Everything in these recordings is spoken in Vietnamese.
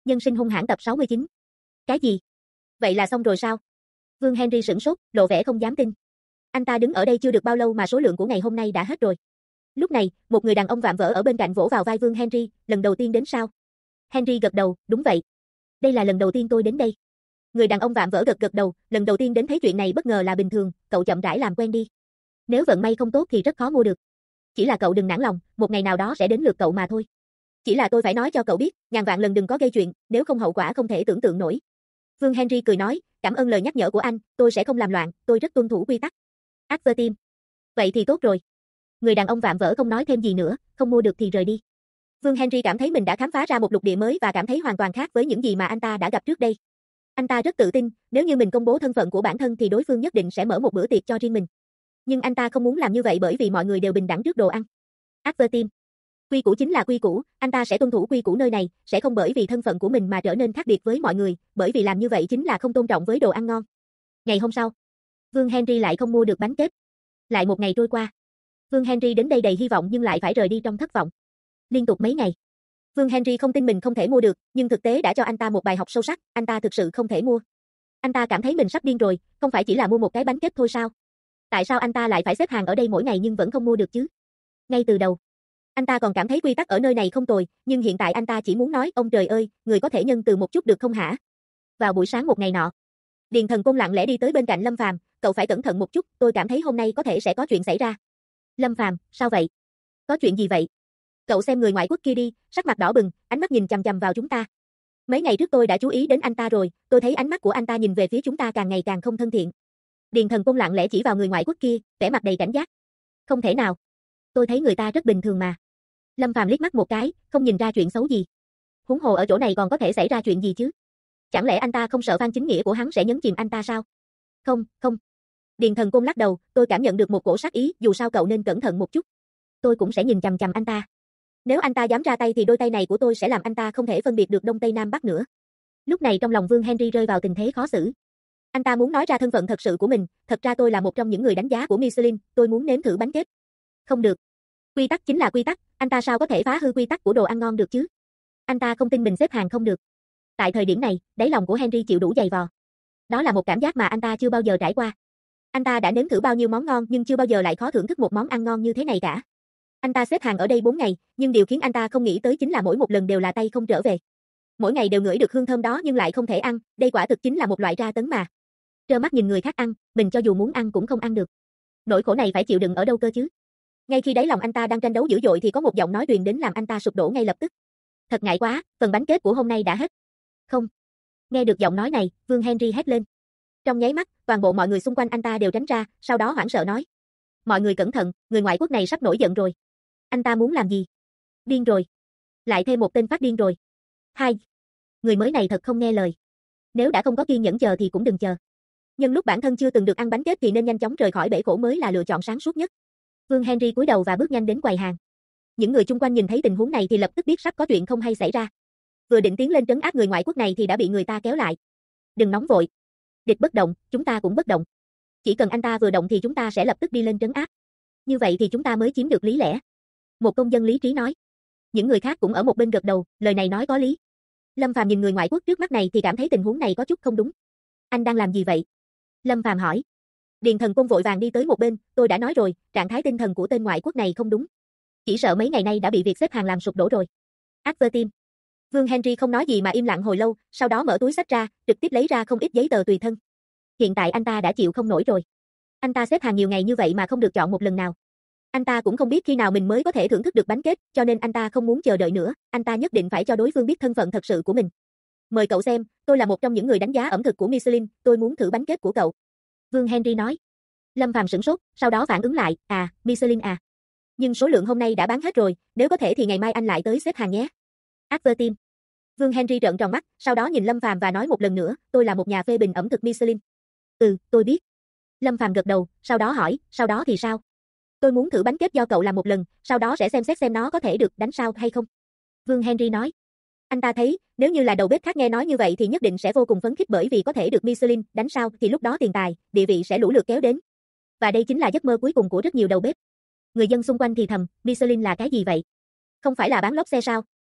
Nhân sinh hung hãn tập 69. Cái gì? Vậy là xong rồi sao? Vương Henry sửng sốt, lộ vẻ không dám tin. Anh ta đứng ở đây chưa được bao lâu mà số lượng của ngày hôm nay đã hết rồi. Lúc này, một người đàn ông vạm vỡ ở bên cạnh vỗ vào vai Vương Henry, lần đầu tiên đến sao? Henry gật đầu, đúng vậy. Đây là lần đầu tiên tôi đến đây. Người đàn ông vạm vỡ gật đầu, lần đầu tiên đến thấy chuyện này bất ngờ là bình thường, cậu chậm rãi làm quen đi. Nếu vận may không tốt thì rất khó mua được. Chỉ là cậu đừng nản lòng, một ngày nào đó sẽ đến lượt cậu mà thôi. Chỉ là tôi phải nói cho cậu biết, ngàn vạn lần đừng có gây chuyện, nếu không hậu quả không thể tưởng tượng nổi. Vương Henry cười nói, cảm ơn lời nhắc nhở của anh, tôi sẽ không làm loạn, tôi rất tuân thủ quy tắc. Advertim. Vậy thì tốt rồi. Người đàn ông vạm vỡ không nói thêm gì nữa, không mua được thì rời đi. Vương Henry cảm thấy mình đã khám phá ra một lục địa mới và cảm thấy hoàn toàn khác với những gì mà anh ta đã gặp trước đây. Anh ta rất tự tin, nếu như mình công bố thân phận của bản thân thì đối phương nhất định sẽ mở một bữa tiệc cho riêng mình. Nhưng anh ta không muốn làm như vậy bởi vì mọi người đều bình đẳng trước đồ ăn. Advertim. Quy củ chính là quy củ, anh ta sẽ tuân thủ quy củ nơi này, sẽ không bởi vì thân phận của mình mà trở nên khác biệt với mọi người, bởi vì làm như vậy chính là không tôn trọng với đồ ăn ngon. Ngày hôm sau, Vương Henry lại không mua được bánh kết. Lại một ngày trôi qua. Vương Henry đến đây đầy hy vọng nhưng lại phải rời đi trong thất vọng. Liên tục mấy ngày. Vương Henry không tin mình không thể mua được, nhưng thực tế đã cho anh ta một bài học sâu sắc, anh ta thực sự không thể mua. Anh ta cảm thấy mình sắp điên rồi, không phải chỉ là mua một cái bánh kết thôi sao? Tại sao anh ta lại phải xếp hàng ở đây mỗi ngày nhưng vẫn không mua được chứ? Ngay từ đầu, anh ta còn cảm thấy quy tắc ở nơi này không tồi, nhưng hiện tại anh ta chỉ muốn nói, ông trời ơi, người có thể nhân từ một chút được không hả? Vào buổi sáng một ngày nọ, Điền Thần Côn lặng lẽ đi tới bên cạnh Lâm Phàm, cậu phải cẩn thận một chút, tôi cảm thấy hôm nay có thể sẽ có chuyện xảy ra. Lâm Phàm, sao vậy? Có chuyện gì vậy? Cậu xem người ngoại quốc kia đi, sắc mặt đỏ bừng, ánh mắt nhìn chằm chằm vào chúng ta. Mấy ngày trước tôi đã chú ý đến anh ta rồi, tôi thấy ánh mắt của anh ta nhìn về phía chúng ta càng ngày càng không thân thiện. Điền Thần Côn lặng lẽ chỉ vào người ngoại quốc kia, vẻ mặt đầy cảnh giác. Không thể nào. Tôi thấy người ta rất bình thường mà. Lâm Phàm liếc mắt một cái, không nhìn ra chuyện xấu gì. Huống hồ ở chỗ này còn có thể xảy ra chuyện gì chứ? Chẳng lẽ anh ta không sợ Phan Chính Nghĩa của hắn sẽ nhấn chìm anh ta sao? Không, không. Điền Thần Côn lắc đầu, tôi cảm nhận được một cổ sát ý, dù sao cậu nên cẩn thận một chút. Tôi cũng sẽ nhìn chằm chằm anh ta. Nếu anh ta dám ra tay thì đôi tay này của tôi sẽ làm anh ta không thể phân biệt được Đông Tây Nam Bắc nữa. Lúc này trong lòng Vương Henry rơi vào tình thế khó xử. Anh ta muốn nói ra thân phận thật sự của mình, thật ra tôi là một trong những người đánh giá của Michelin, tôi muốn nếm thử bánh kết. Không được. Quy tắc chính là quy tắc, anh ta sao có thể phá hư quy tắc của đồ ăn ngon được chứ? Anh ta không tin mình xếp hàng không được. Tại thời điểm này, đáy lòng của Henry chịu đủ dày vò. Đó là một cảm giác mà anh ta chưa bao giờ trải qua. Anh ta đã nếm thử bao nhiêu món ngon nhưng chưa bao giờ lại khó thưởng thức một món ăn ngon như thế này cả. Anh ta xếp hàng ở đây 4 ngày, nhưng điều khiến anh ta không nghĩ tới chính là mỗi một lần đều là tay không trở về. Mỗi ngày đều ngửi được hương thơm đó nhưng lại không thể ăn, đây quả thực chính là một loại tra tấn mà. Trơ mắt nhìn người khác ăn, mình cho dù muốn ăn cũng không ăn được. Nỗi khổ này phải chịu đựng ở đâu cơ chứ? Ngay khi đáy lòng anh ta đang tranh đấu dữ dội thì có một giọng nói truyền đến làm anh ta sụp đổ ngay lập tức. Thật ngại quá, phần bánh kết của hôm nay đã hết. Không. Nghe được giọng nói này, Vương Henry hét lên. Trong nháy mắt, toàn bộ mọi người xung quanh anh ta đều tránh ra, sau đó hoảng sợ nói. Mọi người cẩn thận, người ngoại quốc này sắp nổi giận rồi. Anh ta muốn làm gì? Điên rồi. Lại thêm một tên phát điên rồi. Hai. Người mới này thật không nghe lời. Nếu đã không có kiên nhẫn chờ thì cũng đừng chờ. Nhưng lúc bản thân chưa từng được ăn bánh kết thì nên nhanh chóng rời khỏi bể khổ mới là lựa chọn sáng suốt nhất. Vương Henry cúi đầu và bước nhanh đến quầy hàng. Những người chung quanh nhìn thấy tình huống này thì lập tức biết sắp có chuyện không hay xảy ra. Vừa định tiến lên trấn áp người ngoại quốc này thì đã bị người ta kéo lại. Đừng nóng vội. Địch bất động, chúng ta cũng bất động. Chỉ cần anh ta vừa động thì chúng ta sẽ lập tức đi lên trấn áp. Như vậy thì chúng ta mới chiếm được lý lẽ. Một công dân lý trí nói. Những người khác cũng ở một bên gật đầu, lời này nói có lý. Lâm Phàm nhìn người ngoại quốc trước mắt này thì cảm thấy tình huống này có chút không đúng. Anh đang làm gì vậy? Lâm Phàm hỏi. Điền Thần Côn vội vàng đi tới một bên, tôi đã nói rồi, trạng thái tinh thần của tên ngoại quốc này không đúng. Chỉ sợ mấy ngày nay đã bị việc xếp hàng làm sụp đổ rồi. Advertim. Vương Henry không nói gì mà im lặng hồi lâu, sau đó mở túi xách ra, trực tiếp lấy ra không ít giấy tờ tùy thân. Hiện tại anh ta đã chịu không nổi rồi. Anh ta xếp hàng nhiều ngày như vậy mà không được chọn một lần nào. Anh ta cũng không biết khi nào mình mới có thể thưởng thức được bánh kết, cho nên anh ta không muốn chờ đợi nữa, anh ta nhất định phải cho đối phương biết thân phận thật sự của mình. Mời cậu xem, tôi là một trong những người đánh giá ẩm thực của Michelin, tôi muốn thử bánh kết của cậu. Vương Henry nói. Lâm Phàm sửng sốt, sau đó phản ứng lại, Michelin à. Nhưng số lượng hôm nay đã bán hết rồi, nếu có thể thì ngày mai anh lại tới xếp hàng nhé. Advertim. Vương Henry trợn tròn mắt, sau đó nhìn Lâm Phàm và nói một lần nữa, tôi là một nhà phê bình ẩm thực Michelin. Ừ, tôi biết. Lâm Phàm gật đầu, sau đó hỏi, sau đó thì sao? Tôi muốn thử bánh kết do cậu làm một lần, sau đó sẽ xem xét xem nó có thể được đánh sao hay không. Vương Henry nói. Anh ta thấy, nếu như là đầu bếp khác nghe nói như vậy thì nhất định sẽ vô cùng phấn khích bởi vì có thể được Michelin đánh sao thì lúc đó tiền tài, địa vị sẽ lũ lượt kéo đến. Và đây chính là giấc mơ cuối cùng của rất nhiều đầu bếp. Người dân xung quanh thì thầm, Michelin là cái gì vậy? Không phải là bán lốp xe sao?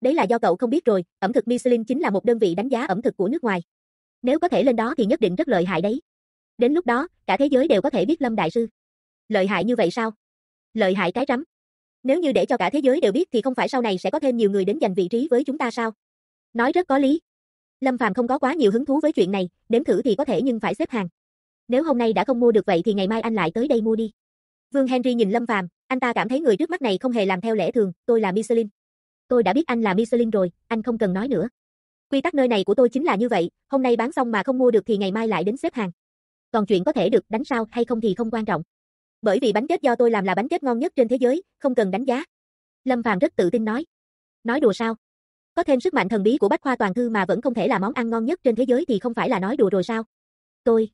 Đấy là do cậu không biết rồi, ẩm thực Michelin chính là một đơn vị đánh giá ẩm thực của nước ngoài. Nếu có thể lên đó thì nhất định rất lợi hại đấy. Đến lúc đó, cả thế giới đều có thể biết Lâm đại sư. Lợi hại như vậy sao? Lợi hại cái rắm. Nếu như để cho cả thế giới đều biết thì không phải sau này sẽ có thêm nhiều người đến giành vị trí với chúng ta sao? Nói rất có lý. Lâm Phàm không có quá nhiều hứng thú với chuyện này, nếm thử thì có thể nhưng phải xếp hàng. Nếu hôm nay đã không mua được vậy thì ngày mai anh lại tới đây mua đi. Vương Henry nhìn Lâm Phàm, anh ta cảm thấy người trước mắt này không hề làm theo lẽ thường, tôi là Michelin. Tôi đã biết anh là Michelin rồi, anh không cần nói nữa. Quy tắc nơi này của tôi chính là như vậy, hôm nay bán xong mà không mua được thì ngày mai lại đến xếp hàng. Còn chuyện có thể được đánh sao hay không thì không quan trọng. Bởi vì bánh kết do tôi làm là bánh kết ngon nhất trên thế giới, không cần đánh giá. Lâm Phàm rất tự tin nói. Nói đùa sao? Có thêm sức mạnh thần bí của Bách Khoa Toàn Thư mà vẫn không thể là món ăn ngon nhất trên thế giới thì không phải là nói đùa rồi sao? Tôi.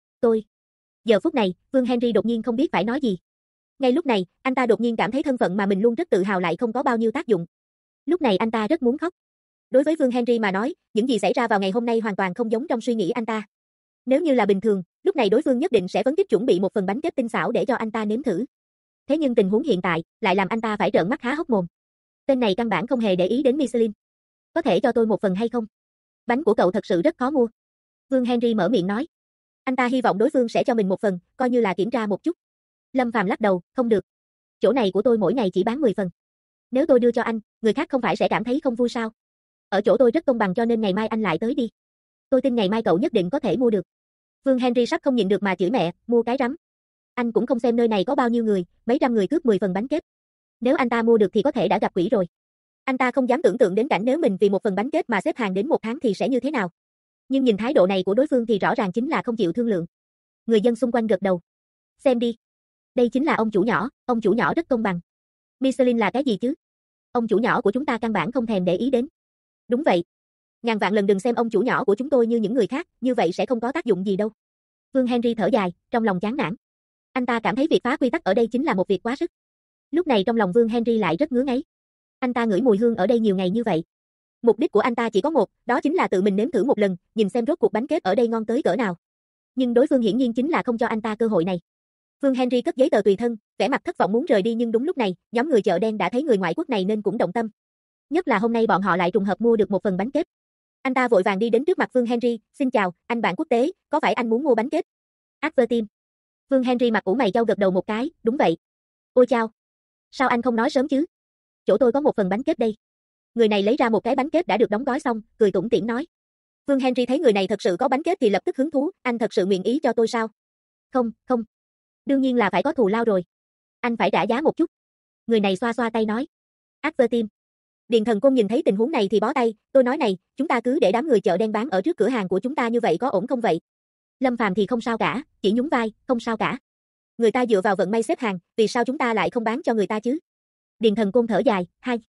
Giờ phút này, Vương Henry đột nhiên không biết phải nói gì. Ngay lúc này, anh ta đột nhiên cảm thấy thân phận mà mình luôn rất tự hào lại không có bao nhiêu tác dụng. Lúc này anh ta rất muốn khóc. Đối với Vương Henry mà nói, những gì xảy ra vào ngày hôm nay hoàn toàn không giống trong suy nghĩ anh ta. Nếu như là bình thường, lúc này đối phương nhất định sẽ vấn tiếp chuẩn bị một phần bánh kết tinh xảo để cho anh ta nếm thử. Thế nhưng tình huống hiện tại lại làm anh ta phải trợn mắt há hốc mồm. Tên này căn bản không hề để ý đến Michelin. Có thể cho tôi một phần hay không? Bánh của cậu thật sự rất khó mua. Vương Henry mở miệng nói. Anh ta hy vọng đối phương sẽ cho mình một phần, coi như là kiểm tra một chút. Lâm Phàm lắc đầu, không được. Chỗ này của tôi mỗi ngày chỉ bán 10 phần. Nếu tôi đưa cho anh, người khác không phải sẽ cảm thấy không vui sao? Ở chỗ tôi rất công bằng cho nên ngày mai anh lại tới đi. Tôi tin ngày mai cậu nhất định có thể mua được. Vương Henry sắp không nhịn được mà chửi mẹ, mua cái rắm. Anh cũng không xem nơi này có bao nhiêu người, mấy trăm người cướp 10 phần bánh kết. Nếu anh ta mua được thì có thể đã gặp quỷ rồi. Anh ta không dám tưởng tượng đến cảnh nếu mình vì một phần bánh kết mà xếp hàng đến 1 tháng thì sẽ như thế nào. Nhưng nhìn thái độ này của đối phương thì rõ ràng chính là không chịu thương lượng. Người dân xung quanh gật đầu. Xem đi. Đây chính là ông chủ nhỏ rất công bằng. Michelin là cái gì chứ? Ông chủ nhỏ của chúng ta căn bản không thèm để ý đến. Đúng vậy. Ngàn vạn lần đừng xem ông chủ nhỏ của chúng tôi như những người khác, như vậy sẽ không có tác dụng gì đâu. Vương Henry thở dài, trong lòng chán nản. Anh ta cảm thấy việc phá quy tắc ở đây chính là một việc quá sức. Lúc này trong lòng Vương Henry lại rất ngứa ngáy. Anh ta ngửi mùi hương ở đây nhiều ngày như vậy. Mục đích của anh ta chỉ có một, đó chính là tự mình nếm thử một lần, nhìn xem rốt cuộc bánh kết ở đây ngon tới cỡ nào. Nhưng đối phương hiển nhiên chính là không cho anh ta cơ hội này. Vương Henry cất giấy tờ tùy thân, vẻ mặt thất vọng muốn rời đi nhưng đúng lúc này, nhóm người chợ đen đã thấy người ngoại quốc này nên cũng động tâm. Nhất là hôm nay bọn họ lại trùng hợp mua được một phần bánh kết. Anh ta vội vàng đi đến trước mặt Vương Henry, xin chào, anh bạn quốc tế, có phải anh muốn mua bánh kết? Advertim. Vương Henry mặt ủ mày chau gật đầu một cái, đúng vậy. Ôi chao. Sao anh không nói sớm chứ? Chỗ tôi có một phần bánh kết đây. Người này lấy ra một cái bánh kết đã được đóng gói xong, cười tủm tỉm nói. Vương Henry thấy người này thật sự có bánh kết thì lập tức hứng thú, anh thật sự nguyện ý cho tôi sao? Không. Đương nhiên là phải có thù lao rồi. Anh phải trả giá một chút. Người này xoa xoa tay nói. Advertim. Điền Thần Côn nhìn thấy tình huống này thì bó tay, tôi nói này, chúng ta cứ để đám người chợ đen bán ở trước cửa hàng của chúng ta như vậy có ổn không vậy? Lâm Phàm thì không sao cả, chỉ nhún vai, không sao cả. Người ta dựa vào vận may xếp hàng, vì sao chúng ta lại không bán cho người ta chứ? Điền Thần Côn thở dài,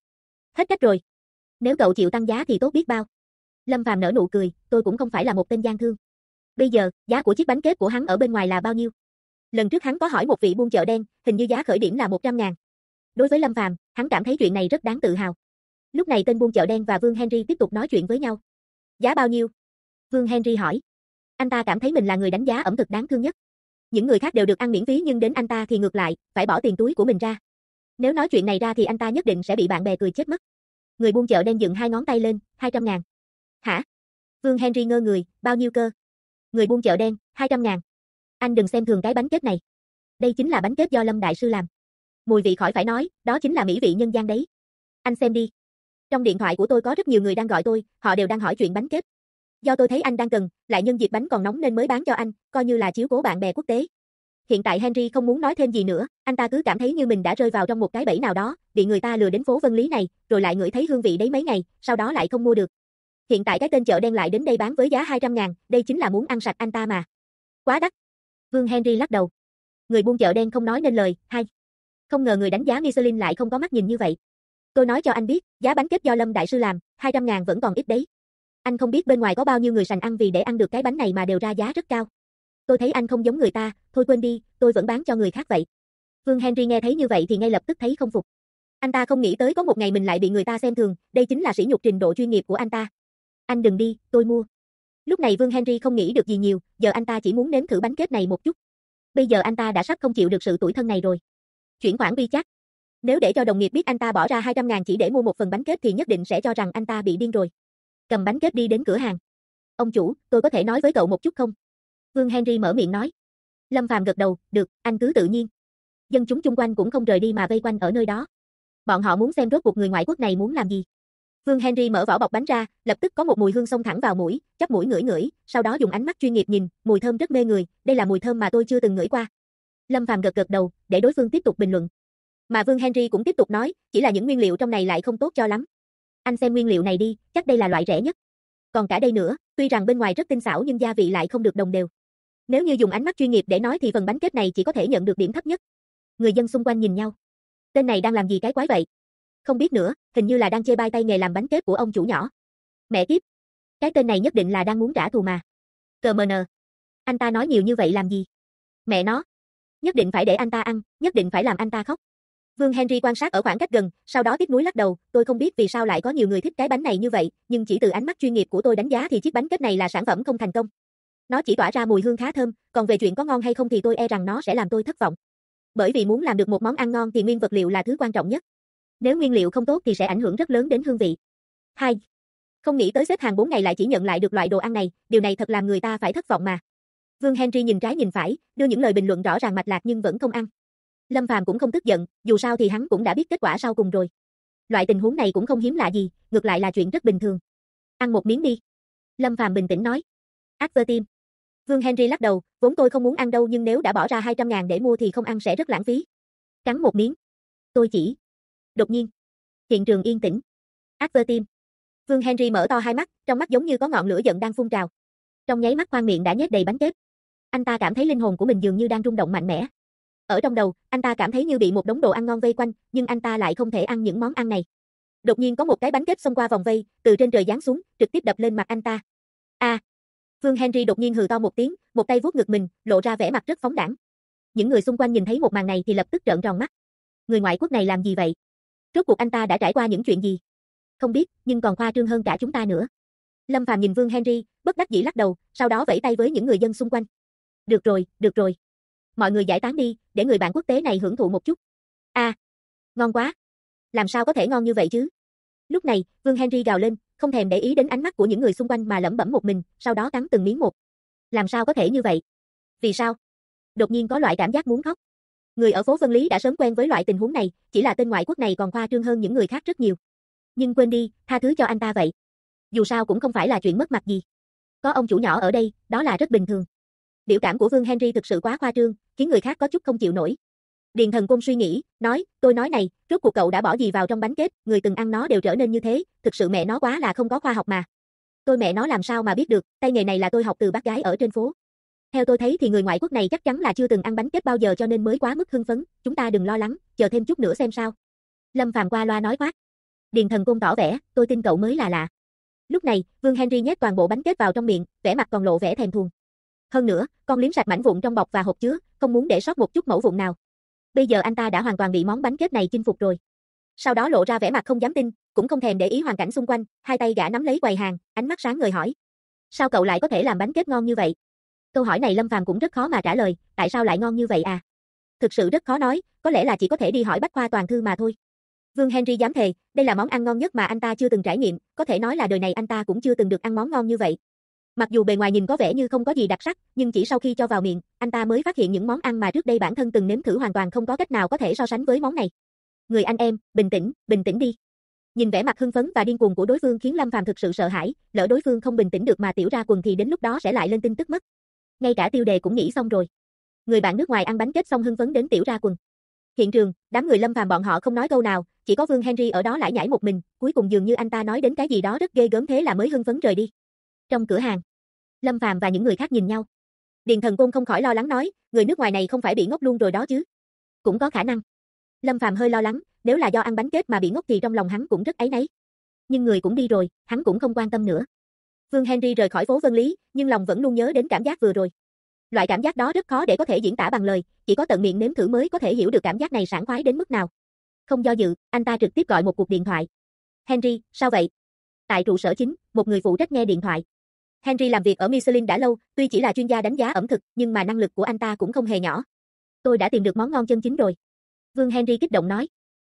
hết cách rồi. Nếu cậu chịu tăng giá thì tốt biết bao. Lâm Phàm nở nụ cười, tôi cũng không phải là một tên gian thương. Bây giờ, giá của chiếc bánh kết của hắn ở bên ngoài là bao nhiêu? Lần trước hắn có hỏi một vị buôn chợ đen, hình như giá khởi điểm là 100.000. Đối với Lâm Phàm, hắn cảm thấy chuyện này rất đáng tự hào. Lúc này tên buôn chợ đen và Vương Henry tiếp tục nói chuyện với nhau. Giá bao nhiêu? Vương Henry hỏi. Anh ta cảm thấy mình là người đánh giá ẩm thực đáng thương nhất. Những người khác đều được ăn miễn phí nhưng đến anh ta thì ngược lại, phải bỏ tiền túi của mình ra. Nếu nói chuyện này ra thì anh ta nhất định sẽ bị bạn bè cười chết mất. Người buôn chợ đen dựng 2 ngón tay lên, 200.000. Hả? Vương Henry ngơ người, bao nhiêu cơ? Người buôn chợ đen, 200.000. Anh đừng xem thường cái bánh kết này. Đây chính là bánh kết do Lâm đại sư làm. Mùi vị khỏi phải nói, đó chính là mỹ vị nhân gian đấy. Anh xem đi. Trong điện thoại của tôi có rất nhiều người đang gọi tôi, họ đều đang hỏi chuyện bánh kết. Do tôi thấy anh đang cần, lại nhân dịp bánh còn nóng nên mới bán cho anh, coi như là chiếu cố bạn bè quốc tế. Hiện tại Henry không muốn nói thêm gì nữa, anh ta cứ cảm thấy như mình đã rơi vào trong một cái bẫy nào đó, bị người ta lừa đến phố Vân Lý này, rồi lại ngửi thấy hương vị đấy mấy ngày, sau đó lại không mua được. Hiện tại cái tên chợ đen lại đến đây bán với giá 200.000, đây chính là muốn ăn sạch anh ta mà. Quá đắt. Vương Henry lắc đầu. Người buôn chợ đen không nói nên lời, không ngờ người đánh giá Michelin lại không có mắt nhìn như vậy. Tôi nói cho anh biết, giá bánh kết do Lâm đại sư làm, 200.000 vẫn còn ít đấy. Anh không biết bên ngoài có bao nhiêu người sành ăn vì để ăn được cái bánh này mà đều ra giá rất cao. Tôi thấy anh không giống người ta, thôi quên đi, tôi vẫn bán cho người khác vậy. Vương Henry nghe thấy như vậy thì ngay lập tức thấy không phục. Anh ta không nghĩ tới có một ngày mình lại bị người ta xem thường, đây chính là sỉ nhục trình độ chuyên nghiệp của anh ta. Anh đừng đi, tôi mua. Lúc này Vương Henry không nghĩ được gì nhiều, giờ anh ta chỉ muốn nếm thử bánh kết này một chút. Bây giờ anh ta đã sắp không chịu được sự tủi thân này rồi. Chuyển khoản WeChat. Nếu để cho đồng nghiệp biết anh ta bỏ ra 200.000 chỉ để mua một phần bánh kết thì nhất định sẽ cho rằng anh ta bị điên rồi. Cầm bánh kết đi đến cửa hàng. Ông chủ, tôi có thể nói với cậu một chút không? Vương Henry mở miệng nói. Lâm Phàm gật đầu, được, anh cứ tự nhiên. Dân chúng chung quanh cũng không rời đi mà vây quanh ở nơi đó. Bọn họ muốn xem rốt cuộc người ngoại quốc này muốn làm gì. Vương Henry mở vỏ bọc bánh ra, lập tức có một mùi hương xông thẳng vào mũi, chóp mũi ngửi ngửi, sau đó dùng ánh mắt chuyên nghiệp nhìn, mùi thơm rất mê người, đây là mùi thơm mà tôi chưa từng ngửi qua. Lâm Phàm gật gật đầu, để đối phương tiếp tục bình luận. Mà Vương Henry cũng tiếp tục nói, chỉ là những nguyên liệu trong này lại không tốt cho lắm. Anh xem nguyên liệu này đi, chắc đây là loại rẻ nhất. Còn cả đây nữa, tuy rằng bên ngoài rất tinh xảo nhưng gia vị lại không được đồng đều. Nếu như dùng ánh mắt chuyên nghiệp để nói thì phần bánh kết này chỉ có thể nhận được điểm thấp nhất. Người dân xung quanh nhìn nhau. Tên này đang làm gì cái quái vậy? Không biết nữa, hình như là đang chê bai tay nghề làm bánh kết của ông chủ nhỏ. Mẹ kiếp, cái tên này nhất định là đang muốn trả thù mà. Cờ mờ nờ. Anh ta nói nhiều như vậy làm gì? Mẹ nó. Nhất định phải để anh ta ăn, nhất định phải làm anh ta khóc. Vương Henry quan sát ở khoảng cách gần, sau đó tiếc nuối lắc đầu, tôi không biết vì sao lại có nhiều người thích cái bánh này như vậy, nhưng chỉ từ ánh mắt chuyên nghiệp của tôi đánh giá thì chiếc bánh kết này là sản phẩm không thành công. Nó chỉ tỏa ra mùi hương khá thơm, còn về chuyện có ngon hay không thì tôi e rằng nó sẽ làm tôi thất vọng. Bởi vì muốn làm được một món ăn ngon thì nguyên vật liệu là thứ quan trọng nhất. Nếu nguyên liệu không tốt thì sẽ ảnh hưởng rất lớn đến hương vị. 2. Không nghĩ tới xếp hàng 4 ngày lại chỉ nhận lại được loại đồ ăn này, điều này thật làm người ta phải thất vọng mà. Vương Henry nhìn trái nhìn phải, đưa những lời bình luận rõ ràng mạch lạc nhưng vẫn không ăn. Lâm Phàm cũng không tức giận, dù sao thì hắn cũng đã biết kết quả sau cùng rồi. Loại tình huống này cũng không hiếm lạ gì, ngược lại là chuyện rất bình thường. Ăn một miếng đi. Lâm Phàm bình tĩnh nói. Advertim. Vương Henry lắc đầu, vốn tôi không muốn ăn đâu nhưng nếu đã bỏ ra 200.000 để mua thì không ăn sẽ rất lãng phí. Cắn một miếng. Tôi chỉ. Đột nhiên. Hiện trường yên tĩnh. Advertim. Vương Henry mở to hai mắt, trong mắt giống như có ngọn lửa giận đang phun trào. Trong nháy mắt khoang miệng đã nhét đầy bánh kết. Anh ta cảm thấy linh hồn của mình dường như đang rung động mạnh mẽ. Ở trong đầu, anh ta cảm thấy như bị một đống đồ ăn ngon vây quanh, nhưng anh ta lại không thể ăn những món ăn này. Đột nhiên có một cái bánh kết xông qua vòng vây, từ trên trời giáng xuống, trực tiếp đập lên mặt anh ta. A! Vương Henry đột nhiên hừ to một tiếng, một tay vuốt ngực mình, lộ ra vẻ mặt rất phóng đãng. Những người xung quanh nhìn thấy một màn này thì lập tức trợn tròn mắt. Người ngoại quốc này làm gì vậy? Rốt cuộc anh ta đã trải qua những chuyện gì? Không biết, nhưng còn khoa trương hơn cả chúng ta nữa. Lâm Phàm nhìn Vương Henry, bất đắc dĩ lắc đầu, sau đó vẫy tay với những người dân xung quanh. Được rồi, được rồi. Mọi người giải tán đi, để người bạn quốc tế này hưởng thụ một chút. Ngon quá. Làm sao có thể ngon như vậy chứ? Lúc này, Vương Henry gào lên, không thèm để ý đến ánh mắt của những người xung quanh mà lẩm bẩm một mình, sau đó cắn từng miếng một. Làm sao có thể như vậy? Vì sao? Đột nhiên có loại cảm giác muốn khóc. Người ở phố Vân Lý đã sớm quen với loại tình huống này, chỉ là tên ngoại quốc này còn khoa trương hơn những người khác rất nhiều. Nhưng quên đi, tha thứ cho anh ta vậy. Dù sao cũng không phải là chuyện mất mặt gì. Có ông chủ nhỏ ở đây, đó là rất bình thường. Biểu cảm của Vương Henry thực sự quá khoa trương, khiến người khác có chút không chịu nổi. Điền Thần Côn suy nghĩ, nói, tôi nói này, rốt cuộc cậu đã bỏ gì vào trong bánh kết, người từng ăn nó đều trở nên như thế, thực sự mẹ nó quá là không có khoa học mà. Tôi mẹ nó làm sao mà biết được, tay nghề này là tôi học từ bác gái ở trên phố. Theo tôi thấy thì người ngoại quốc này chắc chắn là chưa từng ăn bánh kết bao giờ cho nên mới quá mức hưng phấn, chúng ta đừng lo lắng, chờ thêm chút nữa xem sao. Lâm Phàm qua loa nói khoác. Điền Thần Côn tỏ vẻ, tôi tin cậu mới là lạ. Lúc này, Vương Henry nhét toàn bộ bánh kết vào trong miệng, vẻ mặt còn lộ vẻ thèm thuồng. Hơn nữa, con liếm sạch mảnh vụn trong bọc và hộp chứa, không muốn để sót một chút mẩu vụn nào. Bây giờ anh ta đã hoàn toàn bị món bánh kết này chinh phục rồi. Sau đó lộ ra vẻ mặt không dám tin, cũng không thèm để ý hoàn cảnh xung quanh, hai tay gã nắm lấy quầy hàng, ánh mắt sáng ngời hỏi. Sao cậu lại có thể làm bánh kết ngon như vậy? Câu hỏi này Lâm Phàm cũng rất khó mà trả lời, tại sao lại ngon như vậy à? Thực sự rất khó nói, có lẽ là chỉ có thể đi hỏi Bách Khoa Toàn Thư mà thôi. Vương Henry dám thề, đây là món ăn ngon nhất mà anh ta chưa từng trải nghiệm, có thể nói là đời này anh ta cũng chưa từng được ăn món ngon như vậy. Mặc dù bề ngoài nhìn có vẻ như không có gì đặc sắc, nhưng chỉ sau khi cho vào miệng, anh ta mới phát hiện những món ăn mà trước đây bản thân từng nếm thử hoàn toàn không có cách nào có thể so sánh với món này. Người anh em, bình tĩnh đi. Nhìn vẻ mặt hưng phấn và điên cuồng của đối phương khiến Lâm Phàm thực sự sợ hãi, lỡ đối phương không bình tĩnh được mà tiểu ra quần thì đến lúc đó sẽ lại lên tin tức mất. Ngay cả tiêu đề cũng nghĩ xong rồi. Người bạn nước ngoài ăn bánh kết xong hưng phấn đến tiểu ra quần. Hiện trường, đám người Lâm Phàm bọn họ không nói câu nào, chỉ có Vương Henry ở đó lải nhải một mình, cuối cùng dường như anh ta nói đến cái gì đó rất ghê gớm thế là mới hưng phấn rời đi. Trong cửa hàng, Lâm Phàm và những người khác nhìn nhau. Điền Thần Côn không khỏi lo lắng nói, người nước ngoài này không phải bị ngốc luôn rồi đó chứ? Cũng có khả năng. Lâm Phàm hơi lo lắng, nếu là do ăn bánh kết mà bị ngốc thì trong lòng hắn cũng rất áy náy. Nhưng người cũng đi rồi, hắn cũng không quan tâm nữa. Vương Henry rời khỏi phố Vân Lý, nhưng lòng vẫn luôn nhớ đến cảm giác vừa rồi. Loại cảm giác đó rất khó để có thể diễn tả bằng lời, chỉ có tận miệng nếm thử mới có thể hiểu được cảm giác này sảng khoái đến mức nào. Không do dự, anh ta trực tiếp gọi một cuộc điện thoại. Henry, sao vậy? Tại trụ sở chính, một người phụ trách nghe điện thoại. Henry làm việc ở Michelin đã lâu, tuy chỉ là chuyên gia đánh giá ẩm thực, nhưng mà năng lực của anh ta cũng không hề nhỏ. Tôi đã tìm được món ngon chân chính rồi. Vương Henry kích động nói.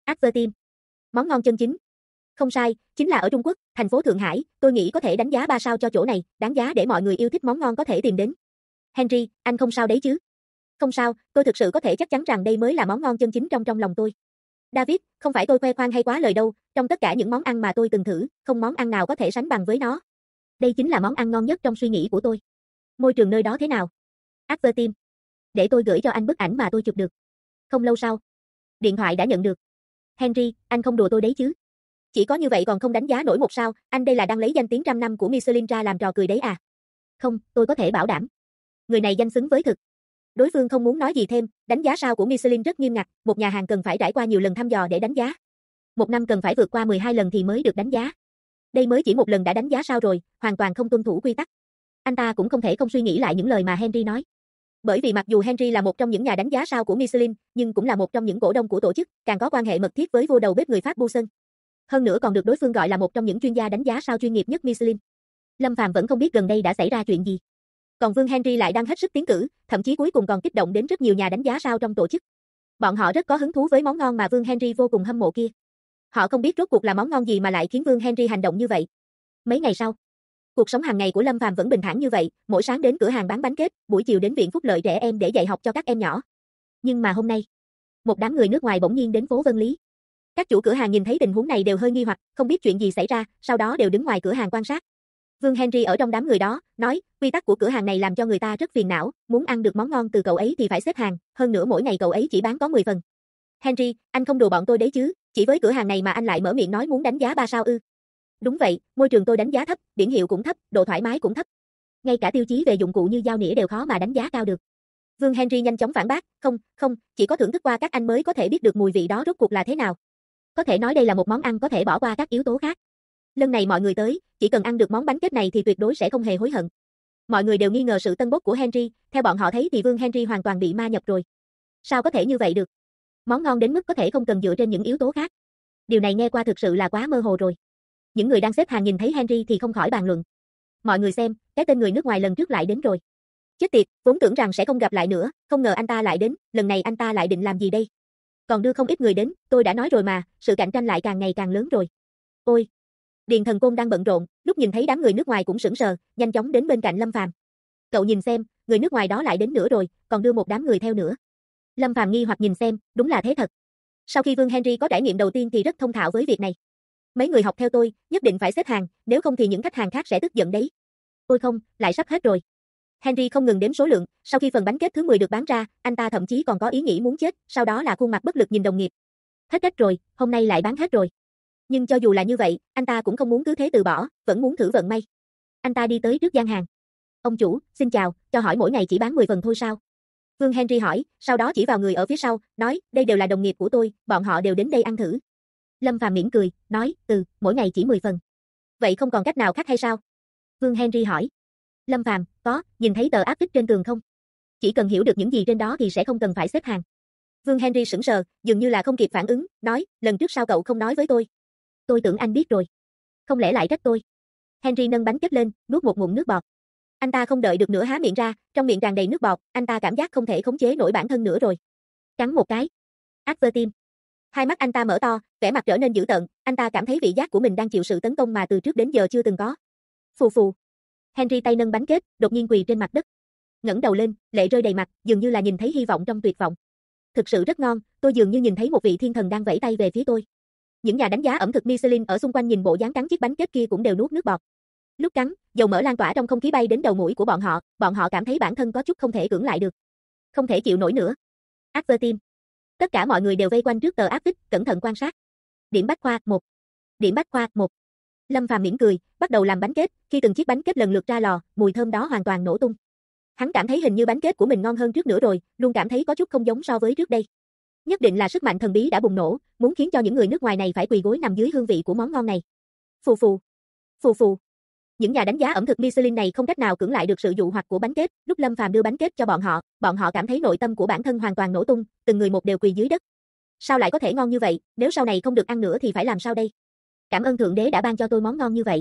Advertim. Món ngon chân chính. Không sai, chính là ở Trung Quốc, thành phố Thượng Hải, tôi nghĩ có thể đánh giá 3 sao cho chỗ này, đáng giá để mọi người yêu thích món ngon có thể tìm đến. Henry, anh không sao đấy chứ? Không sao, tôi thực sự có thể chắc chắn rằng đây mới là món ngon chân chính trong lòng tôi. David, không phải tôi khoe khoang hay quá lời đâu, trong tất cả những món ăn mà tôi từng thử, không món ăn nào có thể sánh bằng với nó. Đây chính là món ăn ngon nhất trong suy nghĩ của tôi. Môi trường nơi đó thế nào? Advertim. Để tôi gửi cho anh bức ảnh mà tôi chụp được. Không lâu sau, điện thoại đã nhận được. Henry, anh không đùa tôi đấy chứ? Chỉ có như vậy còn không đánh giá nổi 1 sao, anh đây là đang lấy danh tiếng trăm năm của Michelin ra làm trò cười đấy à? Không, tôi có thể bảo đảm. Người này danh xứng với thực. Đối phương không muốn nói gì thêm, đánh giá sao của Michelin rất nghiêm ngặt, một nhà hàng cần phải trải qua nhiều lần thăm dò để đánh giá. Một năm cần phải vượt qua 12 lần thì mới được đánh giá. Đây mới chỉ một lần đã đánh giá sao rồi, hoàn toàn không tuân thủ quy tắc. Anh ta cũng không thể không suy nghĩ lại những lời mà Henry nói. Bởi vì mặc dù Henry là một trong những nhà đánh giá sao của Michelin, nhưng cũng là một trong những cổ đông của tổ chức, càng có quan hệ mật thiết với vô đầu bếp người Pháp Buson. Hơn nữa còn được đối phương gọi là một trong những chuyên gia đánh giá sao chuyên nghiệp nhất Michelin. Lâm Phàm vẫn không biết gần đây đã xảy ra chuyện gì. Còn Vương Henry lại đang hết sức tiến cử, thậm chí cuối cùng còn kích động đến rất nhiều nhà đánh giá sao trong tổ chức. Bọn họ rất có hứng thú với món ngon mà Vương Henry vô cùng hâm mộ kia. Họ không biết rốt cuộc là món ngon gì mà lại khiến Vương Henry hành động như vậy. Mấy ngày sau, cuộc sống hàng ngày của Lâm Phàm vẫn bình thản như vậy, mỗi sáng đến cửa hàng bán bánh kết, buổi chiều đến viện phúc lợi trẻ em để dạy học cho các em nhỏ. Nhưng mà hôm nay, một đám người nước ngoài bỗng nhiên đến phố Vân Lý. Các chủ cửa hàng nhìn thấy tình huống này đều hơi nghi hoặc, không biết chuyện gì xảy ra, sau đó đều đứng ngoài cửa hàng quan sát. Vương Henry ở trong đám người đó, nói, quy tắc của cửa hàng này làm cho người ta rất phiền não, muốn ăn được món ngon từ cậu ấy thì phải xếp hàng, hơn nữa mỗi ngày cậu ấy chỉ bán có 10 phần. Henry, anh không đùa bọn tôi đấy chứ, chỉ với cửa hàng này mà anh lại mở miệng nói muốn đánh giá 3 sao ư? Đúng vậy, môi trường tôi đánh giá thấp, biển hiệu cũng thấp, độ thoải mái cũng thấp. Ngay cả tiêu chí về dụng cụ như dao nĩa đều khó mà đánh giá cao được. Vương Henry nhanh chóng phản bác, không, chỉ có thưởng thức qua các anh mới có thể biết được mùi vị đó rốt cuộc là thế nào. Có thể nói đây là một món ăn có thể bỏ qua các yếu tố khác. Lần này mọi người tới, chỉ cần ăn được món bánh kết này thì tuyệt đối sẽ không hề hối hận. Mọi người đều nghi ngờ sự tân bốc của Henry, theo bọn họ thấy thì Vương Henry hoàn toàn bị ma nhập rồi. Sao có thể như vậy được? Món ngon đến mức có thể không cần dựa trên những yếu tố khác. Điều này nghe qua thực sự là quá mơ hồ rồi. Những người đang xếp hàng nhìn thấy Henry thì không khỏi bàn luận. Mọi người xem, cái tên người nước ngoài lần trước lại đến rồi. Chết tiệt, vốn tưởng rằng sẽ không gặp lại nữa, không ngờ anh ta lại đến, lần này anh ta lại định làm gì đây? Còn đưa không ít người đến, tôi đã nói rồi mà, sự cạnh tranh lại càng ngày càng lớn rồi. Ôi! Điền Thần Côn đang bận rộn, lúc nhìn thấy đám người nước ngoài cũng sững sờ, nhanh chóng đến bên cạnh Lâm Phàm. Cậu nhìn xem, người nước ngoài đó lại đến nữa rồi, còn đưa một đám người theo nữa. Lâm Phàm nghi hoặc nhìn xem, đúng là thế thật. Sau khi Vương Henry có trải nghiệm đầu tiên thì rất thông thạo với việc này. Mấy người học theo tôi, nhất định phải xếp hàng, nếu không thì những khách hàng khác sẽ tức giận đấy. Ôi không, lại sắp hết rồi. Henry không ngừng đếm số lượng, sau khi phần bánh kết thứ 10 được bán ra, anh ta thậm chí còn có ý nghĩ muốn chết, sau đó là khuôn mặt bất lực nhìn đồng nghiệp. Hết cách rồi, hôm nay lại bán hết rồi. Nhưng cho dù là như vậy, anh ta cũng không muốn cứ thế từ bỏ, vẫn muốn thử vận may. Anh ta đi tới trước gian hàng. Ông chủ, xin chào, cho hỏi mỗi ngày chỉ bán 10 phần thôi sao? Vương Henry hỏi, sau đó chỉ vào người ở phía sau, nói, đây đều là đồng nghiệp của tôi, bọn họ đều đến đây ăn thử. Lâm Phàm mỉm cười, nói, mỗi ngày chỉ 10 phần. Vậy không còn cách nào khác hay sao? Vương Henry hỏi. Lâm Phàm, có, nhìn thấy tờ áp phích trên tường không? Chỉ cần hiểu được những gì trên đó thì sẽ không cần phải xếp hàng. Vương Henry sững sờ, dường như là không kịp phản ứng, nói, lần trước sao cậu không nói với tôi? Tôi tưởng anh biết rồi. Không lẽ lại trách tôi? Henry nâng bánh kết lên, nuốt một ngụm nước bọt. Anh ta không đợi được nữa há miệng ra, trong miệng tràn đầy nước bọt, anh ta cảm giác không thể khống chế nổi bản thân nữa rồi. Cắn một cái. Advertim. Hai mắt anh ta mở to, vẻ mặt trở nên dữ tợn, anh ta cảm thấy vị giác của mình đang chịu sự tấn công mà từ trước đến giờ chưa từng có. Phù phù. Henry tay nâng bánh kết, đột nhiên quỳ trên mặt đất. Ngẩng đầu lên, lệ rơi đầy mặt, dường như là nhìn thấy hy vọng trong tuyệt vọng. Thực sự rất ngon, tôi dường như nhìn thấy một vị thiên thần đang vẫy tay về phía tôi. Những nhà đánh giá ẩm thực Michelin ở xung quanh nhìn bộ dáng cắn chiếc bánh kết kia cũng đều nuốt nước bọt. Lúc cắn, dầu mỡ lan tỏa trong không khí bay đến đầu mũi của bọn họ cảm thấy bản thân có chút không thể cưỡng lại được. Không thể chịu nổi nữa. Advertim. Tất cả mọi người đều vây quanh trước tờ áp phích, cẩn thận quan sát. Điểm bách khoa 1. Điểm bách khoa 1. Lâm Phàm mỉm cười, bắt đầu làm bánh kết, khi từng chiếc bánh kết lần lượt ra lò, mùi thơm đó hoàn toàn nổ tung. Hắn cảm thấy hình như bánh kết của mình ngon hơn trước nữa rồi, luôn cảm thấy có chút không giống so với trước đây. Nhất định là sức mạnh thần bí đã bùng nổ, muốn khiến cho những người nước ngoài này phải quỳ gối nằm dưới hương vị của món ngon này. Phù phù. Phù phù. Những nhà đánh giá ẩm thực Michelin này không cách nào cưỡng lại được sự dụ hoặc của bánh kết, lúc Lâm Phàm đưa bánh kết cho bọn họ cảm thấy nội tâm của bản thân hoàn toàn nổ tung, từng người một đều quỳ dưới đất. Sao lại có thể ngon như vậy, nếu sau này không được ăn nữa thì phải làm sao đây? Cảm ơn Thượng Đế đã ban cho tôi món ngon như vậy.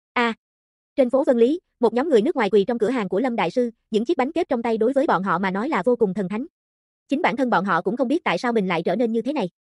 Trên phố Vân Lý, một nhóm người nước ngoài quỳ trong cửa hàng của Lâm đại sư, những chiếc bánh kết trong tay đối với bọn họ mà nói là vô cùng thần thánh. Chính bản thân bọn họ cũng không biết tại sao mình lại trở nên như thế này.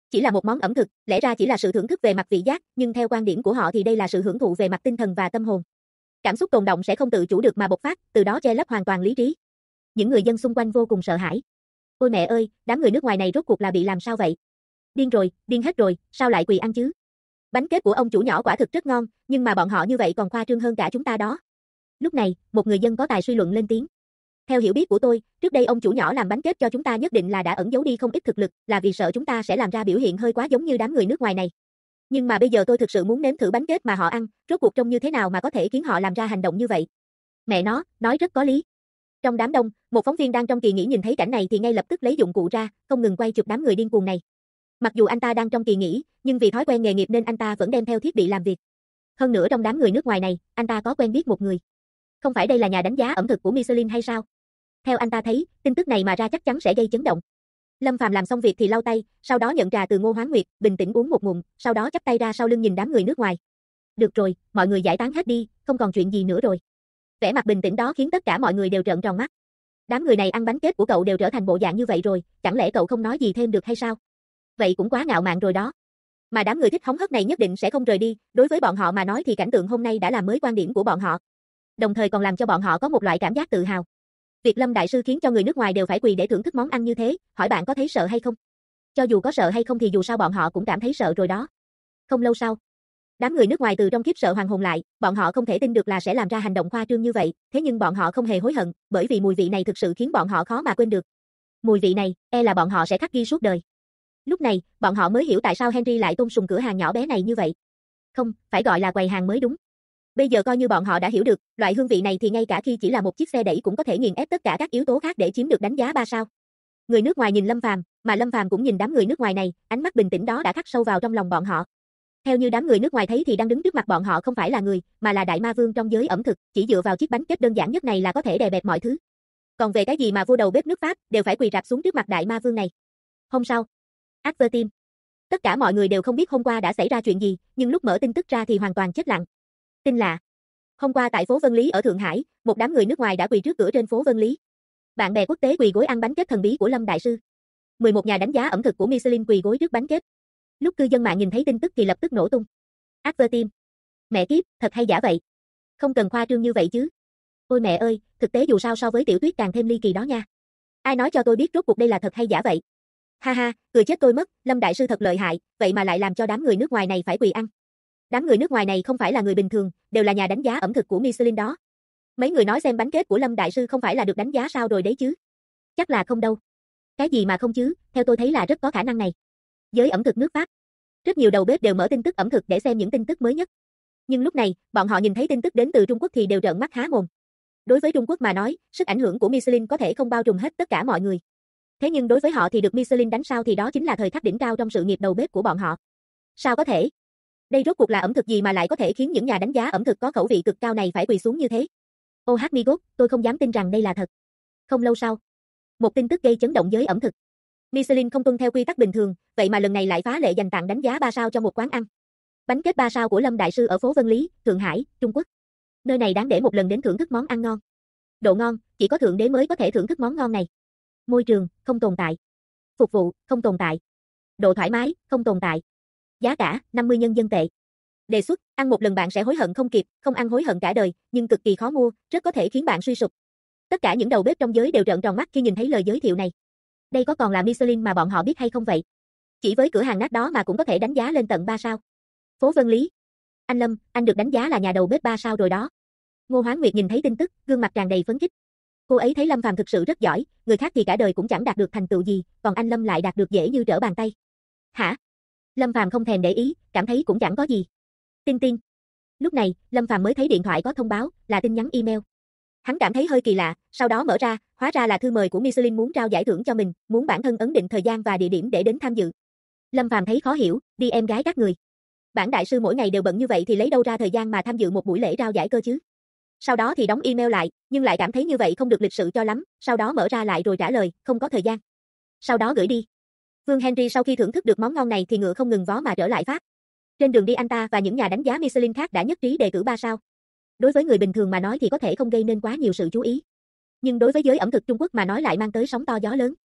Chỉ là một món ẩm thực, lẽ ra chỉ là sự thưởng thức về mặt vị giác, nhưng theo quan điểm của họ thì đây là sự hưởng thụ về mặt tinh thần và tâm hồn. Cảm xúc tồn động sẽ không tự chủ được mà bộc phát, từ đó che lấp hoàn toàn lý trí. Những người dân xung quanh vô cùng sợ hãi. Ôi mẹ ơi, đám người nước ngoài này rốt cuộc là bị làm sao vậy? Điên rồi, điên hết rồi, sao lại quỳ ăn chứ? Bánh kếp của ông chủ nhỏ quả thực rất ngon, nhưng mà bọn họ như vậy còn khoa trương hơn cả chúng ta đó. Lúc này, một người dân có tài suy luận lên tiếng. Theo hiểu biết của tôi, trước đây ông chủ nhỏ làm bánh kếp cho chúng ta nhất định là đã ẩn giấu đi không ít thực lực, là vì sợ chúng ta sẽ làm ra biểu hiện hơi quá giống như đám người nước ngoài này. Nhưng mà bây giờ tôi thực sự muốn nếm thử bánh kếp mà họ ăn, rốt cuộc trông như thế nào mà có thể khiến họ làm ra hành động như vậy. Mẹ nó, nói rất có lý. Trong đám đông, một phóng viên đang trong kỳ nghỉ nhìn thấy cảnh này thì ngay lập tức lấy dụng cụ ra, không ngừng quay chụp đám người điên cuồng này. Mặc dù anh ta đang trong kỳ nghỉ, nhưng vì thói quen nghề nghiệp nên anh ta vẫn đem theo thiết bị làm việc. Hơn nữa trong đám người nước ngoài này, anh ta có quen biết một người. Không phải đây là nhà đánh giá ẩm thực của Michelin hay sao? Theo anh ta thấy, tin tức này mà ra chắc chắn sẽ gây chấn động. Lâm Phàm làm xong việc thì lau tay, sau đó nhận trà từ Ngô Hoán Nguyệt, bình tĩnh uống một ngụm, sau đó chắp tay ra sau lưng nhìn đám người nước ngoài. Được rồi, mọi người giải tán hết đi, không còn chuyện gì nữa rồi. Vẻ mặt bình tĩnh đó khiến tất cả mọi người đều trợn tròn mắt. Đám người này ăn bánh kếp của cậu đều trở thành bộ dạng như vậy rồi, chẳng lẽ cậu không nói gì thêm được hay sao? Vậy cũng quá ngạo mạn rồi đó. Mà đám người thích hóng hớt này nhất định sẽ không rời đi, đối với bọn họ mà nói thì cảnh tượng hôm nay đã làm mới quan điểm của bọn họ. Đồng thời còn làm cho bọn họ có một loại cảm giác tự hào. Việc Lâm đại sư khiến cho người nước ngoài đều phải quỳ để thưởng thức món ăn như thế, hỏi bạn có thấy sợ hay không? Cho dù có sợ hay không thì dù sao bọn họ cũng cảm thấy sợ rồi đó. Không lâu sau, đám người nước ngoài từ trong khiếp sợ hoàn hồn lại, bọn họ không thể tin được là sẽ làm ra hành động khoa trương như vậy, thế nhưng bọn họ không hề hối hận, bởi vì mùi vị này thực sự khiến bọn họ khó mà quên được. Mùi vị này, là bọn họ sẽ khắc ghi suốt đời. Lúc này, bọn họ mới hiểu tại sao Henry lại tôn sùng cửa hàng nhỏ bé này như vậy. Không, phải gọi là quầy hàng mới đúng. Bây giờ coi như bọn họ đã hiểu được, loại hương vị này thì ngay cả khi chỉ là một chiếc xe đẩy cũng có thể nghiền ép tất cả các yếu tố khác để chiếm được đánh giá 3 sao. Người nước ngoài nhìn Lâm Phàm, mà Lâm Phàm cũng nhìn đám người nước ngoài này, ánh mắt bình tĩnh đó đã khắc sâu vào trong lòng bọn họ. Theo như đám người nước ngoài thấy thì đang đứng trước mặt bọn họ không phải là người, mà là đại ma vương trong giới ẩm thực, chỉ dựa vào chiếc bánh kếp đơn giản nhất này là có thể đè bẹp mọi thứ. Còn về cái gì mà vua đầu bếp nước Pháp, đều phải quỳ rạp xuống trước mặt đại ma vương này. Hôm sau, Advertime. Tất cả mọi người đều không biết hôm qua đã xảy ra chuyện gì, nhưng lúc mở tin tức ra thì hoàn toàn chết lặng. Tin là hôm qua tại phố Vân Lý ở Thượng Hải, một đám người nước ngoài đã quỳ trước cửa trên phố Vân Lý. Bạn bè quốc tế quỳ gối ăn bánh kếp thần bí của Lâm đại sư. 11 nhà đánh giá ẩm thực của Michelin quỳ gối trước bánh kếp. Lúc cư dân mạng nhìn thấy tin tức thì lập tức nổ tung. Advertime. Mẹ kiếp, thật hay giả vậy? Không cần khoa trương như vậy chứ. Ôi mẹ ơi, thực tế dù sao so với tiểu thuyết càng thêm ly kỳ đó nha. Ai nói cho tôi biết rốt cuộc đây là thật hay giả vậy? Ha ha, cười chết tôi mất, Lâm đại sư thật lợi hại, vậy mà lại làm cho đám người nước ngoài này phải quỳ ăn. Đám người nước ngoài này không phải là người bình thường, đều là nhà đánh giá ẩm thực của Michelin đó. Mấy người nói xem bánh kếp của Lâm đại sư không phải là được đánh giá sao rồi đấy chứ? Chắc là không đâu. Cái gì mà không chứ, theo tôi thấy là rất có khả năng này. Giới ẩm thực nước Pháp. Rất nhiều đầu bếp đều mở tin tức ẩm thực để xem những tin tức mới nhất. Nhưng lúc này, bọn họ nhìn thấy tin tức đến từ Trung Quốc thì đều trợn mắt há mồm. Đối với Trung Quốc mà nói, sức ảnh hưởng của Michelin có thể không bao trùm hết tất cả mọi người. Thế nhưng đối với họ thì được Michelin đánh sao thì đó chính là thời khắc đỉnh cao trong sự nghiệp đầu bếp của bọn họ. Sao có thể? Đây rốt cuộc là ẩm thực gì mà lại có thể khiến những nhà đánh giá ẩm thực có khẩu vị cực cao này phải quỳ xuống như thế? Oh my god, tôi không dám tin rằng đây là thật. Không lâu sau, một tin tức gây chấn động giới ẩm thực. Michelin không tuân theo quy tắc bình thường, vậy mà lần này lại phá lệ dành tặng đánh giá 3 sao cho một quán ăn. Bánh kếp 3 sao của Lâm đại sư ở phố Vân Lý, Thượng Hải, Trung Quốc. Nơi này đáng để một lần đến thưởng thức món ăn ngon. Độ ngon, chỉ có thượng đế mới có thể thưởng thức món ngon này. Môi trường, không tồn tại. Phục vụ, không tồn tại. Độ thoải mái, không tồn tại. Giá cả, 50 nhân dân tệ. Đề xuất, ăn một lần bạn sẽ hối hận không kịp, không ăn hối hận cả đời, nhưng cực kỳ khó mua, rất có thể khiến bạn suy sụp. Tất cả những đầu bếp trong giới đều trợn tròn mắt khi nhìn thấy lời giới thiệu này. Đây có còn là Michelin mà bọn họ biết hay không vậy? Chỉ với cửa hàng nát đó mà cũng có thể đánh giá lên tận 3 sao. Phố Vân Lý. Anh Lâm, anh được đánh giá là nhà đầu bếp 3 sao rồi đó. Ngô Hoán Nguyệt nhìn thấy tin tức, gương mặt tràn đầy phấn khích. Cô ấy thấy Lâm Phàm thực sự rất giỏi, người khác thì cả đời cũng chẳng đạt được thành tựu gì, còn anh Lâm lại đạt được dễ như trở bàn tay. Hả? Lâm Phàm không thèm để ý, cảm thấy cũng chẳng có gì. Tin tin. Lúc này, Lâm Phàm mới thấy điện thoại có thông báo, là tin nhắn email. Hắn cảm thấy hơi kỳ lạ, sau đó mở ra, hóa ra là thư mời của Michelin muốn trao giải thưởng cho mình, muốn bản thân ấn định thời gian và địa điểm để đến tham dự. Lâm Phàm thấy khó hiểu, đi em gái các người. Bản đại sư mỗi ngày đều bận như vậy thì lấy đâu ra thời gian mà tham dự một buổi lễ trao giải cơ chứ? Sau đó thì đóng email lại, nhưng lại cảm thấy như vậy không được lịch sự cho lắm, sau đó mở ra lại rồi trả lời, không có thời gian. Sau đó gửi đi. Vương Henry sau khi thưởng thức được món ngon này thì ngựa không ngừng vó mà trở lại Pháp. Trên đường đi anh ta và những nhà đánh giá Michelin khác đã nhất trí đề cử 3 sao. Đối với người bình thường mà nói thì có thể không gây nên quá nhiều sự chú ý. Nhưng đối với giới ẩm thực Trung Quốc mà nói lại mang tới sóng to gió lớn.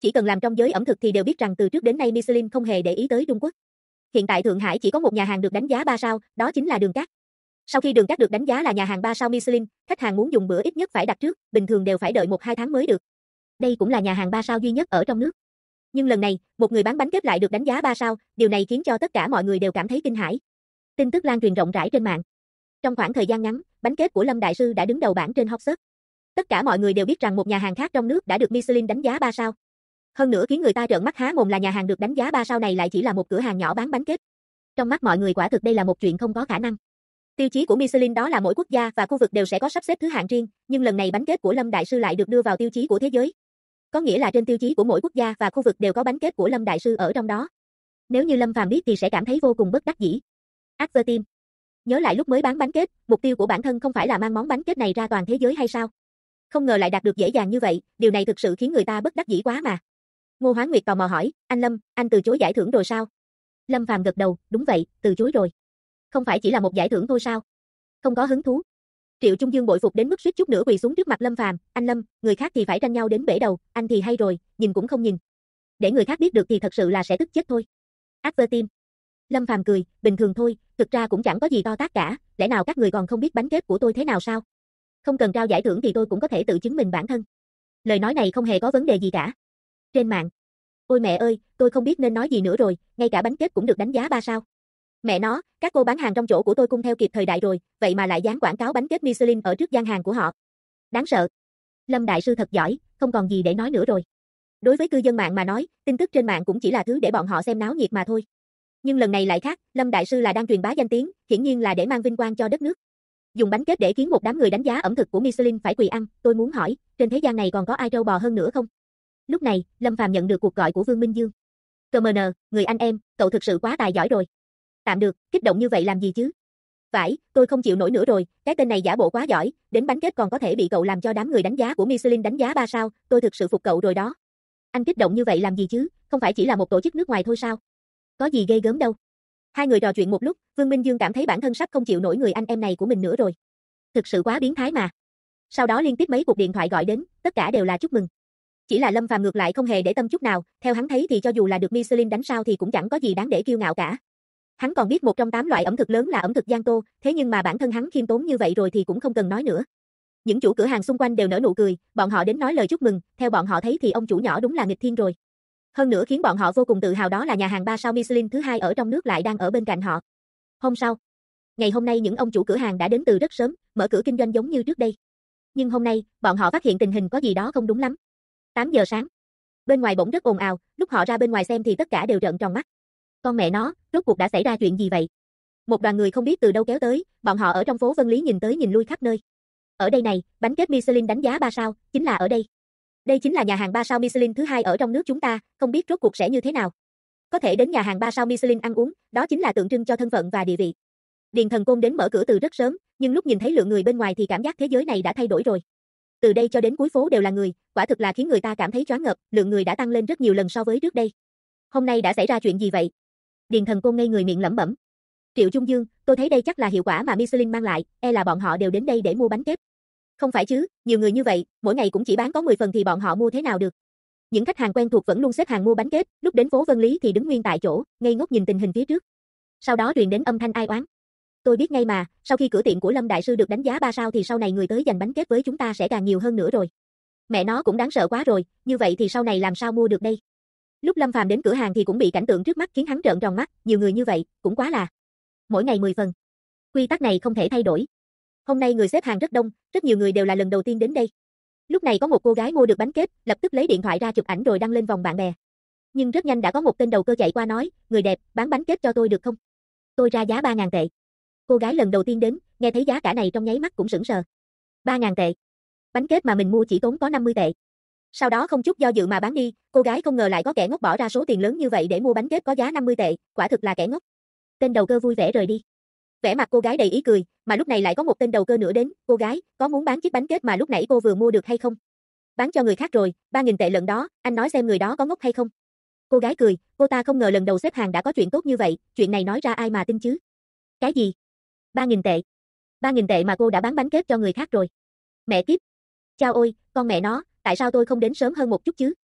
chỉ cần làm trong giới ẩm thực thì đều biết rằng từ trước đến nay Michelin không hề để ý tới Trung Quốc. Hiện tại Thượng Hải chỉ có một nhà hàng được đánh giá 3 sao, đó chính là Đường Cát. Sau khi Đường Cát được đánh giá là nhà hàng 3 sao Michelin, khách hàng muốn dùng bữa ít nhất phải đặt trước, bình thường đều phải đợi 1-2 tháng mới được. Đây cũng là nhà hàng 3 sao duy nhất ở trong nước. Nhưng lần này, một người bán bánh kếp lại được đánh giá 3 sao, điều này khiến cho tất cả mọi người đều cảm thấy kinh hãi. Tin tức lan truyền rộng rãi trên mạng. Trong khoảng thời gian ngắn, bánh kếp của Lâm đại sư đã đứng đầu bảng trên Hot Search. Tất cả mọi người đều biết rằng một nhà hàng khác trong nước đã được Michelin đánh giá 3 sao. Hơn nữa khiến người ta trợn mắt há mồm là nhà hàng được đánh giá 3 sao này lại chỉ là một cửa hàng nhỏ bán bánh kếp. Trong mắt mọi người quả thực đây là một chuyện không có khả năng. Tiêu chí của Michelin đó là mỗi quốc gia và khu vực đều sẽ có sắp xếp thứ hạng riêng, nhưng lần này bánh kếp của Lâm đại sư lại được đưa vào tiêu chí của thế giới. Có nghĩa là trên tiêu chí của mỗi quốc gia và khu vực đều có bánh kếp của Lâm đại sư ở trong đó. Nếu như Lâm Phàm biết thì sẽ cảm thấy vô cùng bất đắc dĩ. Advertim. Nhớ lại lúc mới bán bánh kếp, mục tiêu của bản thân không phải là mang món bánh kếp này ra toàn thế giới hay sao? Không ngờ lại đạt được dễ dàng như vậy, điều này thực sự khiến người ta bất đắc dĩ quá mà. Ngô Hoán Nguyệt tò mò hỏi, anh Lâm, anh từ chối giải thưởng rồi sao? Lâm Phàm gật đầu, đúng vậy, từ chối rồi. Không phải chỉ là một giải thưởng thôi sao? Không có hứng thú. Triệu Trung Dương bội phục đến mức suýt chút nữa quỳ xuống trước mặt Lâm Phàm, anh Lâm, người khác thì phải tranh nhau đến bể đầu, anh thì hay rồi, nhìn cũng không nhìn. Để người khác biết được thì thật sự là sẽ tức chết thôi. Advertim. Lâm Phàm cười, bình thường thôi, thực ra cũng chẳng có gì to tát cả, lẽ nào các người còn không biết bánh kếp của tôi thế nào sao? Không cần trao giải thưởng thì tôi cũng có thể tự chứng minh bản thân. Lời nói này không hề có vấn đề gì cả. Trên mạng. Ôi mẹ ơi, tôi không biết nên nói gì nữa rồi, ngay cả bánh kếp cũng được đánh giá 3 sao. Mẹ nó, các cô bán hàng trong chỗ của tôi cũng theo kịp thời đại rồi, vậy mà lại dán quảng cáo bánh kếp Michelin ở trước gian hàng của họ. Đáng sợ. Lâm đại sư thật giỏi, không còn gì để nói nữa rồi. Đối với cư dân mạng mà nói, tin tức trên mạng cũng chỉ là thứ để bọn họ xem náo nhiệt mà thôi. Nhưng lần này lại khác, Lâm đại sư là đang truyền bá danh tiếng, hiển nhiên là để mang vinh quang cho đất nước. Dùng bánh kếp để khiến một đám người đánh giá ẩm thực của Michelin phải quỳ ăn, tôi muốn hỏi, trên thế gian này còn có ai trâu bò hơn nữa không? Lúc này, Lâm Phàm nhận được cuộc gọi của Vương Minh Dương. CMN, người anh em, cậu thực sự quá tài giỏi rồi. Tạm được, kích động như vậy làm gì chứ? Phải, tôi không chịu nổi nữa rồi, cái tên này giả bộ quá giỏi, đến bánh kếp còn có thể bị cậu làm cho đám người đánh giá của Michelin đánh giá 3 sao, tôi thực sự phục cậu rồi đó. Anh kích động như vậy làm gì chứ, không phải chỉ là một tổ chức nước ngoài thôi sao? Có gì ghê gớm đâu. Hai người trò chuyện một lúc, Vương Minh Dương cảm thấy bản thân sắp không chịu nổi người anh em này của mình nữa rồi. Thực sự quá biến thái mà. Sau đó liên tiếp mấy cuộc điện thoại gọi đến, tất cả đều là chúc mừng. Chỉ là Lâm Phàm ngược lại không hề để tâm chút nào, theo hắn thấy thì cho dù là được Michelin đánh sao thì cũng chẳng có gì đáng để kiêu ngạo cả. Hắn còn biết một trong 8 loại ẩm thực lớn là ẩm thực Giang Tô, thế nhưng mà bản thân hắn khiêm tốn như vậy rồi thì cũng không cần nói nữa. Những chủ cửa hàng xung quanh đều nở nụ cười, bọn họ đến nói lời chúc mừng, theo bọn họ thấy thì ông chủ nhỏ đúng là nghịch thiên rồi. Hơn nữa khiến bọn họ vô cùng tự hào đó là nhà hàng 3 sao Michelin thứ 2 ở trong nước lại đang ở bên cạnh họ. Hôm sau, ngày hôm nay những ông chủ cửa hàng đã đến từ rất sớm, mở cửa kinh doanh giống như trước đây. Nhưng hôm nay, bọn họ phát hiện tình hình có gì đó không đúng lắm. 8 giờ sáng. Bên ngoài bỗng rất ồn ào, lúc họ ra bên ngoài xem thì tất cả đều trợn tròn mắt. Con mẹ nó, rốt cuộc đã xảy ra chuyện gì vậy? Một đoàn người không biết từ đâu kéo tới, bọn họ ở trong phố Vân Lý nhìn tới nhìn lui khắp nơi. Ở đây này, bánh kếp Michelin đánh giá 3 sao, chính là ở đây. Đây chính là nhà hàng 3 sao Michelin thứ 2 ở trong nước chúng ta, không biết rốt cuộc sẽ như thế nào. Có thể đến nhà hàng 3 sao Michelin ăn uống, đó chính là tượng trưng cho thân phận và địa vị. Điền Thần Côn đến mở cửa từ rất sớm, nhưng lúc nhìn thấy lượng người bên ngoài thì cảm giác thế giới này đã thay đổi rồi. Từ đây cho đến cuối phố đều là người, quả thực là khiến người ta cảm thấy choáng ngợp, lượng người đã tăng lên rất nhiều lần so với trước đây. Hôm nay đã xảy ra chuyện gì vậy? Điền Thần Côn ngây người miệng lẩm bẩm. Triệu Trung Dương, tôi thấy đây chắc là hiệu quả mà Michelin mang lại, e là bọn họ đều đến đây để mua bánh kếp. Không phải chứ, nhiều người như vậy, mỗi ngày cũng chỉ bán có 10 phần thì bọn họ mua thế nào được. Những khách hàng quen thuộc vẫn luôn xếp hàng mua bánh kếp, lúc đến phố Vân Lý thì đứng nguyên tại chỗ, ngây ngốc nhìn tình hình phía trước. Sau đó truyền đến âm thanh ai oán. Tôi biết ngay mà, sau khi cửa tiệm của Lâm đại sư được đánh giá 3 sao thì sau này người tới giành bánh kếp với chúng ta sẽ càng nhiều hơn nữa rồi. Mẹ nó cũng đáng sợ quá rồi, như vậy thì sau này làm sao mua được đây? Lúc Lâm Phàm đến cửa hàng thì cũng bị cảnh tượng trước mắt khiến hắn trợn tròn mắt, nhiều người như vậy, cũng quá là. Mỗi ngày 10 phần. Quy tắc này không thể thay đổi. Hôm nay người xếp hàng rất đông, rất nhiều người đều là lần đầu tiên đến đây. Lúc này có một cô gái mua được bánh kếp, lập tức lấy điện thoại ra chụp ảnh rồi đăng lên vòng bạn bè. Nhưng rất nhanh đã có một tên đầu cơ chạy qua nói, người đẹp, bán bánh kếp cho tôi được không? Tôi ra giá 3.000 tệ. Cô gái lần đầu tiên đến, nghe thấy giá cả này trong nháy mắt cũng sững sờ. 3.000 tệ. Bánh kếp mà mình mua chỉ tốn có 50 tệ. Sau đó không chút do dự mà bán đi, cô gái không ngờ lại có kẻ ngốc bỏ ra số tiền lớn như vậy để mua bánh kếp có giá 50 tệ, quả thực là kẻ ngốc. Tên đầu cơ vui vẻ rời đi. Vẻ mặt cô gái đầy ý cười, mà lúc này lại có một tên đầu cơ nữa đến, cô gái, có muốn bán chiếc bánh kếp mà lúc nãy cô vừa mua được hay không? Bán cho người khác rồi, 3.000 tệ lần đó, anh nói xem người đó có ngốc hay không? Cô gái cười, cô ta không ngờ lần đầu xếp hàng đã có chuyện tốt như vậy, chuyện này nói ra ai mà tin chứ? Cái gì? 3.000 tệ. 3.000 tệ mà cô đã bán bánh kếp cho người khác rồi. Mẹ kiếp. Chao ôi, con mẹ nó, tại sao tôi không đến sớm hơn một chút chứ?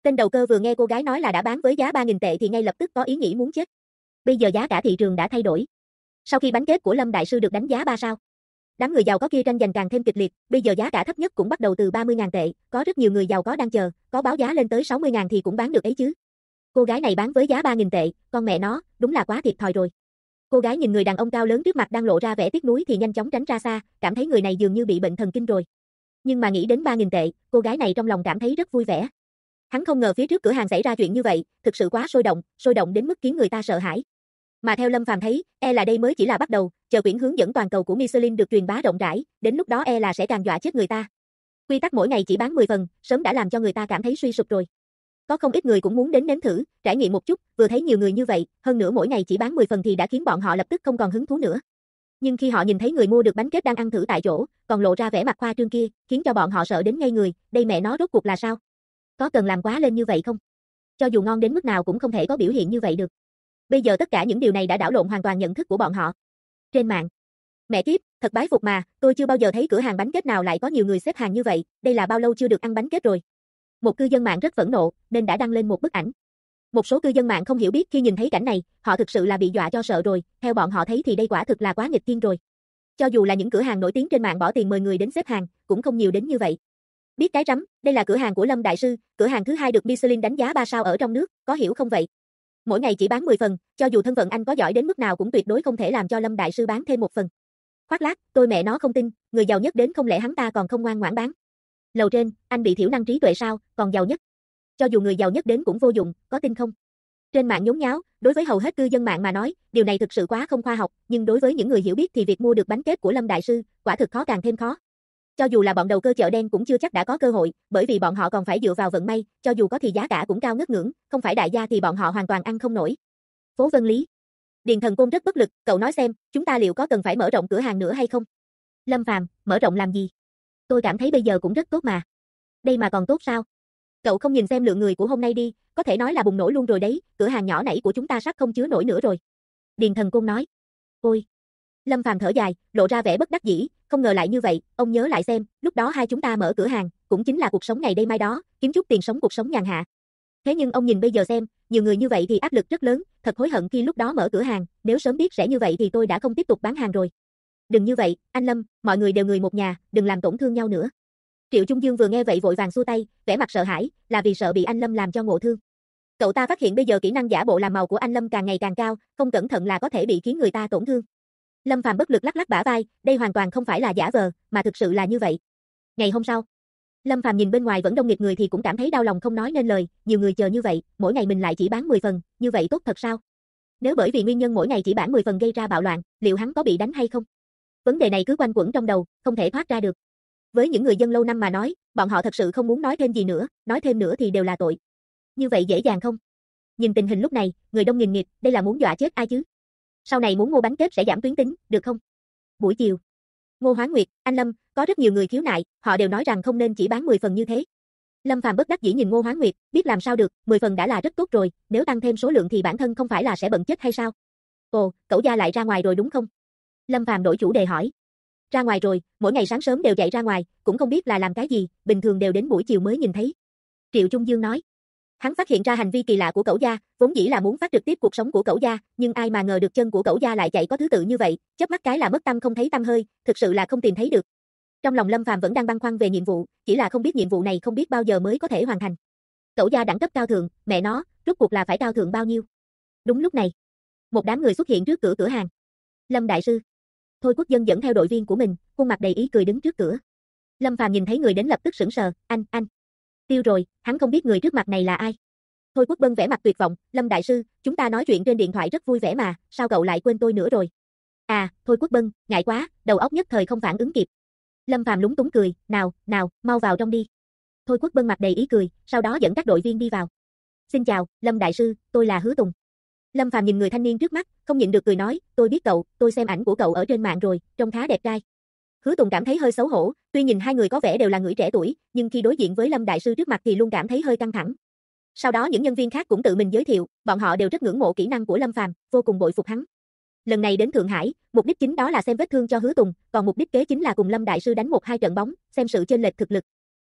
Tên đầu cơ vừa nghe cô gái nói là đã bán với giá 3.000 tệ thì ngay lập tức có ý nghĩ muốn chết. Bây giờ giá cả thị trường đã thay đổi. Sau khi bánh kết của Lâm đại sư được đánh giá 3 sao, đám người giàu có kia tranh giành càng thêm kịch liệt, bây giờ giá cả thấp nhất cũng bắt đầu từ 30.000 tệ, có rất nhiều người giàu có đang chờ, có báo giá lên tới 60.000 thì cũng bán được ấy chứ. Cô gái này bán với giá 3.000 tệ, con mẹ nó, đúng là quá thiệt thòi rồi. Cô gái nhìn người đàn ông cao lớn trước mặt đang lộ ra vẻ tiếc nuối thì nhanh chóng tránh ra xa, cảm thấy người này dường như bị bệnh thần kinh rồi. Nhưng mà nghĩ đến 3.000 tệ, cô gái này trong lòng cảm thấy rất vui vẻ. Hắn không ngờ phía trước cửa hàng xảy ra chuyện như vậy, thực sự quá sôi động đến mức khiến người ta sợ hãi. Mà theo Lâm Phàm thấy, là đây mới chỉ là bắt đầu, chờ quyển hướng dẫn toàn cầu của Michelin được truyền bá rộng rãi, đến lúc đó là sẽ càng dọa chết người ta. Quy tắc mỗi ngày chỉ bán 10 phần, sớm đã làm cho người ta cảm thấy suy sụp rồi. Có không ít người cũng muốn đến nếm thử, trải nghiệm một chút, vừa thấy nhiều người như vậy, hơn nữa mỗi ngày chỉ bán 10 phần thì đã khiến bọn họ lập tức không còn hứng thú nữa. Nhưng khi họ nhìn thấy người mua được bánh kết đang ăn thử tại chỗ, còn lộ ra vẻ mặt khoa trương kia, khiến cho bọn họ sợ đến ngây người, đây mẹ nó rốt cuộc là sao? Có cần làm quá lên như vậy không? Cho dù ngon đến mức nào cũng không thể có biểu hiện như vậy được. Bây giờ tất cả những điều này đã đảo lộn hoàn toàn nhận thức của bọn họ. Trên mạng, mẹ kiếp, thật bái phục mà, tôi chưa bao giờ thấy cửa hàng bánh kết nào lại có nhiều người xếp hàng như vậy, đây là bao lâu chưa được ăn bánh kết rồi. Một cư dân mạng rất phẫn nộ, nên đã đăng lên một bức ảnh. Một số cư dân mạng không hiểu biết khi nhìn thấy cảnh này, họ thực sự là bị dọa cho sợ rồi, theo bọn họ thấy thì đây quả thực là quá nghịch thiên rồi. Cho dù là những cửa hàng nổi tiếng trên mạng bỏ tiền mời người đến xếp hàng, cũng không nhiều đến như vậy. Biết cái rắm, đây là cửa hàng của Lâm đại sư, cửa hàng thứ hai được Michelin đánh giá 3 sao ở trong nước, có hiểu không vậy? Mỗi ngày chỉ bán 10 phần, cho dù thân phận anh có giỏi đến mức nào cũng tuyệt đối không thể làm cho Lâm đại sư bán thêm một phần. Khoác lác, tôi mẹ nó không tin, người giàu nhất đến không lẽ hắn ta còn không ngoan ngoãn bán. Lầu trên, anh bị thiểu năng trí tuệ sao, còn giàu nhất. Cho dù người giàu nhất đến cũng vô dụng, có tin không? Trên mạng nhốn nháo, đối với hầu hết cư dân mạng mà nói, điều này thực sự quá không khoa học, nhưng đối với những người hiểu biết thì việc mua được bánh kết của Lâm đại sư, quả thực khó càng thêm khó. Cho dù là bọn đầu cơ chợ đen cũng chưa chắc đã có cơ hội, bởi vì bọn họ còn phải dựa vào vận may, cho dù có thì giá cả cũng cao ngất ngưỡng, không phải đại gia thì bọn họ hoàn toàn ăn không nổi. Phố Vân Lý. Điền Thần Côn rất bất lực, cậu nói xem, chúng ta liệu có cần phải mở rộng cửa hàng nữa hay không? Lâm Phàm, mở rộng làm gì? Tôi cảm thấy bây giờ cũng rất tốt mà. Đây mà còn tốt sao? Cậu không nhìn xem lượng người của hôm nay đi, có thể nói là bùng nổ luôn rồi đấy, cửa hàng nhỏ nãy của chúng ta sắp không chứa nổi nữa rồi. Điền Thần Côn nói. Ôi. Lâm Phàm thở dài, lộ ra vẻ bất đắc dĩ, không ngờ lại như vậy, ông nhớ lại xem, lúc đó hai chúng ta mở cửa hàng, cũng chính là cuộc sống ngày đây mai đó, kiếm chút tiền sống cuộc sống nhàn hạ. Thế nhưng ông nhìn bây giờ xem, nhiều người như vậy thì áp lực rất lớn, thật hối hận khi lúc đó mở cửa hàng, nếu sớm biết sẽ như vậy thì tôi đã không tiếp tục bán hàng rồi. Đừng như vậy, anh Lâm, mọi người đều người một nhà, đừng làm tổn thương nhau nữa. Triệu Trung Dương vừa nghe vậy vội vàng xua tay, vẻ mặt sợ hãi, là vì sợ bị anh Lâm làm cho ngộ thương. Cậu ta phát hiện bây giờ kỹ năng giả bộ làm màu của anh Lâm càng ngày càng cao, không cẩn thận là có thể bị khiến người ta tổn thương. Lâm Phàm bất lực lắc lắc bả vai, đây hoàn toàn không phải là giả vờ, mà thực sự là như vậy. Ngày hôm sau, Lâm Phàm nhìn bên ngoài vẫn đông nghịt người thì cũng cảm thấy đau lòng không nói nên lời, nhiều người chờ như vậy, mỗi ngày mình lại chỉ bán 10 phần, như vậy tốt thật sao? Nếu bởi vì nguyên nhân mỗi ngày chỉ bán 10 phần gây ra bạo loạn, liệu hắn có bị đánh hay không? Vấn đề này cứ quanh quẩn trong đầu, không thể thoát ra được. Với những người dân lâu năm mà nói, bọn họ thật sự không muốn nói thêm gì nữa, nói thêm nữa thì đều là tội. Như vậy dễ dàng không? Nhìn tình hình lúc này, người đông nghìn nghịt, đây là muốn dọa chết ai chứ? Sau này muốn mua bánh kết sẽ giảm tuyến tính, được không? Buổi chiều. Ngô Hoán Nguyệt, anh Lâm, có rất nhiều người khiếu nại, họ đều nói rằng không nên chỉ bán 10 phần như thế. Lâm Phàm bất đắc dĩ nhìn Ngô Hoán Nguyệt, biết làm sao được, 10 phần đã là rất tốt rồi, nếu tăng thêm số lượng thì bản thân không phải là sẽ bận chết hay sao? Ồ, cậu gia lại ra ngoài rồi đúng không? Lâm Phàm đổi chủ đề hỏi. Ra ngoài rồi, mỗi ngày sáng sớm đều chạy ra ngoài, cũng không biết là làm cái gì, bình thường đều đến buổi chiều mới nhìn thấy. Triệu Trung Dương nói. Hắn phát hiện ra hành vi kỳ lạ của cẩu gia, vốn dĩ là muốn phát trực tiếp cuộc sống của cẩu gia, nhưng ai mà ngờ được chân của cẩu gia lại chạy có thứ tự như vậy, chớp mắt cái là mất tâm không thấy tâm hơi, thực sự là không tìm thấy được. Trong lòng Lâm Phàm vẫn đang băn khoăn về nhiệm vụ, chỉ là không biết nhiệm vụ này không biết bao giờ mới có thể hoàn thành. Cẩu gia đẳng cấp cao thượng, mẹ nó, rốt cuộc là phải cao thượng bao nhiêu? Đúng lúc này, một đám người xuất hiện trước cửa cửa hàng. Lâm đại sư. Thôi Quốc Dân dẫn theo đội viên của mình, khuôn mặt đầy ý cười đứng trước cửa. Lâm Phàm nhìn thấy người đến lập tức sững sờ, anh. Tiêu rồi, hắn không biết người trước mặt này là ai. Thôi Quốc Bân vẻ mặt tuyệt vọng, Lâm đại sư, chúng ta nói chuyện trên điện thoại rất vui vẻ mà, sao cậu lại quên tôi nữa rồi? À, Thôi Quốc Bân, ngại quá, đầu óc nhất thời không phản ứng kịp. Lâm Phàm lúng túng cười, nào, mau vào trong đi. Thôi Quốc Bân mặt đầy ý cười, sau đó dẫn các đội viên đi vào. Xin chào, Lâm đại sư, tôi là Hứa Tùng. Lâm Phàm nhìn người thanh niên trước mắt, không nhịn được cười nói, tôi biết cậu, tôi xem ảnh của cậu ở trên mạng rồi, trông khá đẹp trai. Hứa Tùng cảm thấy hơi xấu hổ, tuy nhìn hai người có vẻ đều là người trẻ tuổi, nhưng khi đối diện với Lâm đại sư trước mặt thì luôn cảm thấy hơi căng thẳng. Sau đó những nhân viên khác cũng tự mình giới thiệu, bọn họ đều rất ngưỡng mộ kỹ năng của Lâm Phàm, vô cùng bội phục hắn. Lần này đến Thượng Hải, mục đích chính đó là xem vết thương cho Hứa Tùng, còn mục đích kế chính là cùng Lâm đại sư đánh 1-2 trận bóng, xem sự chênh lệch thực lực.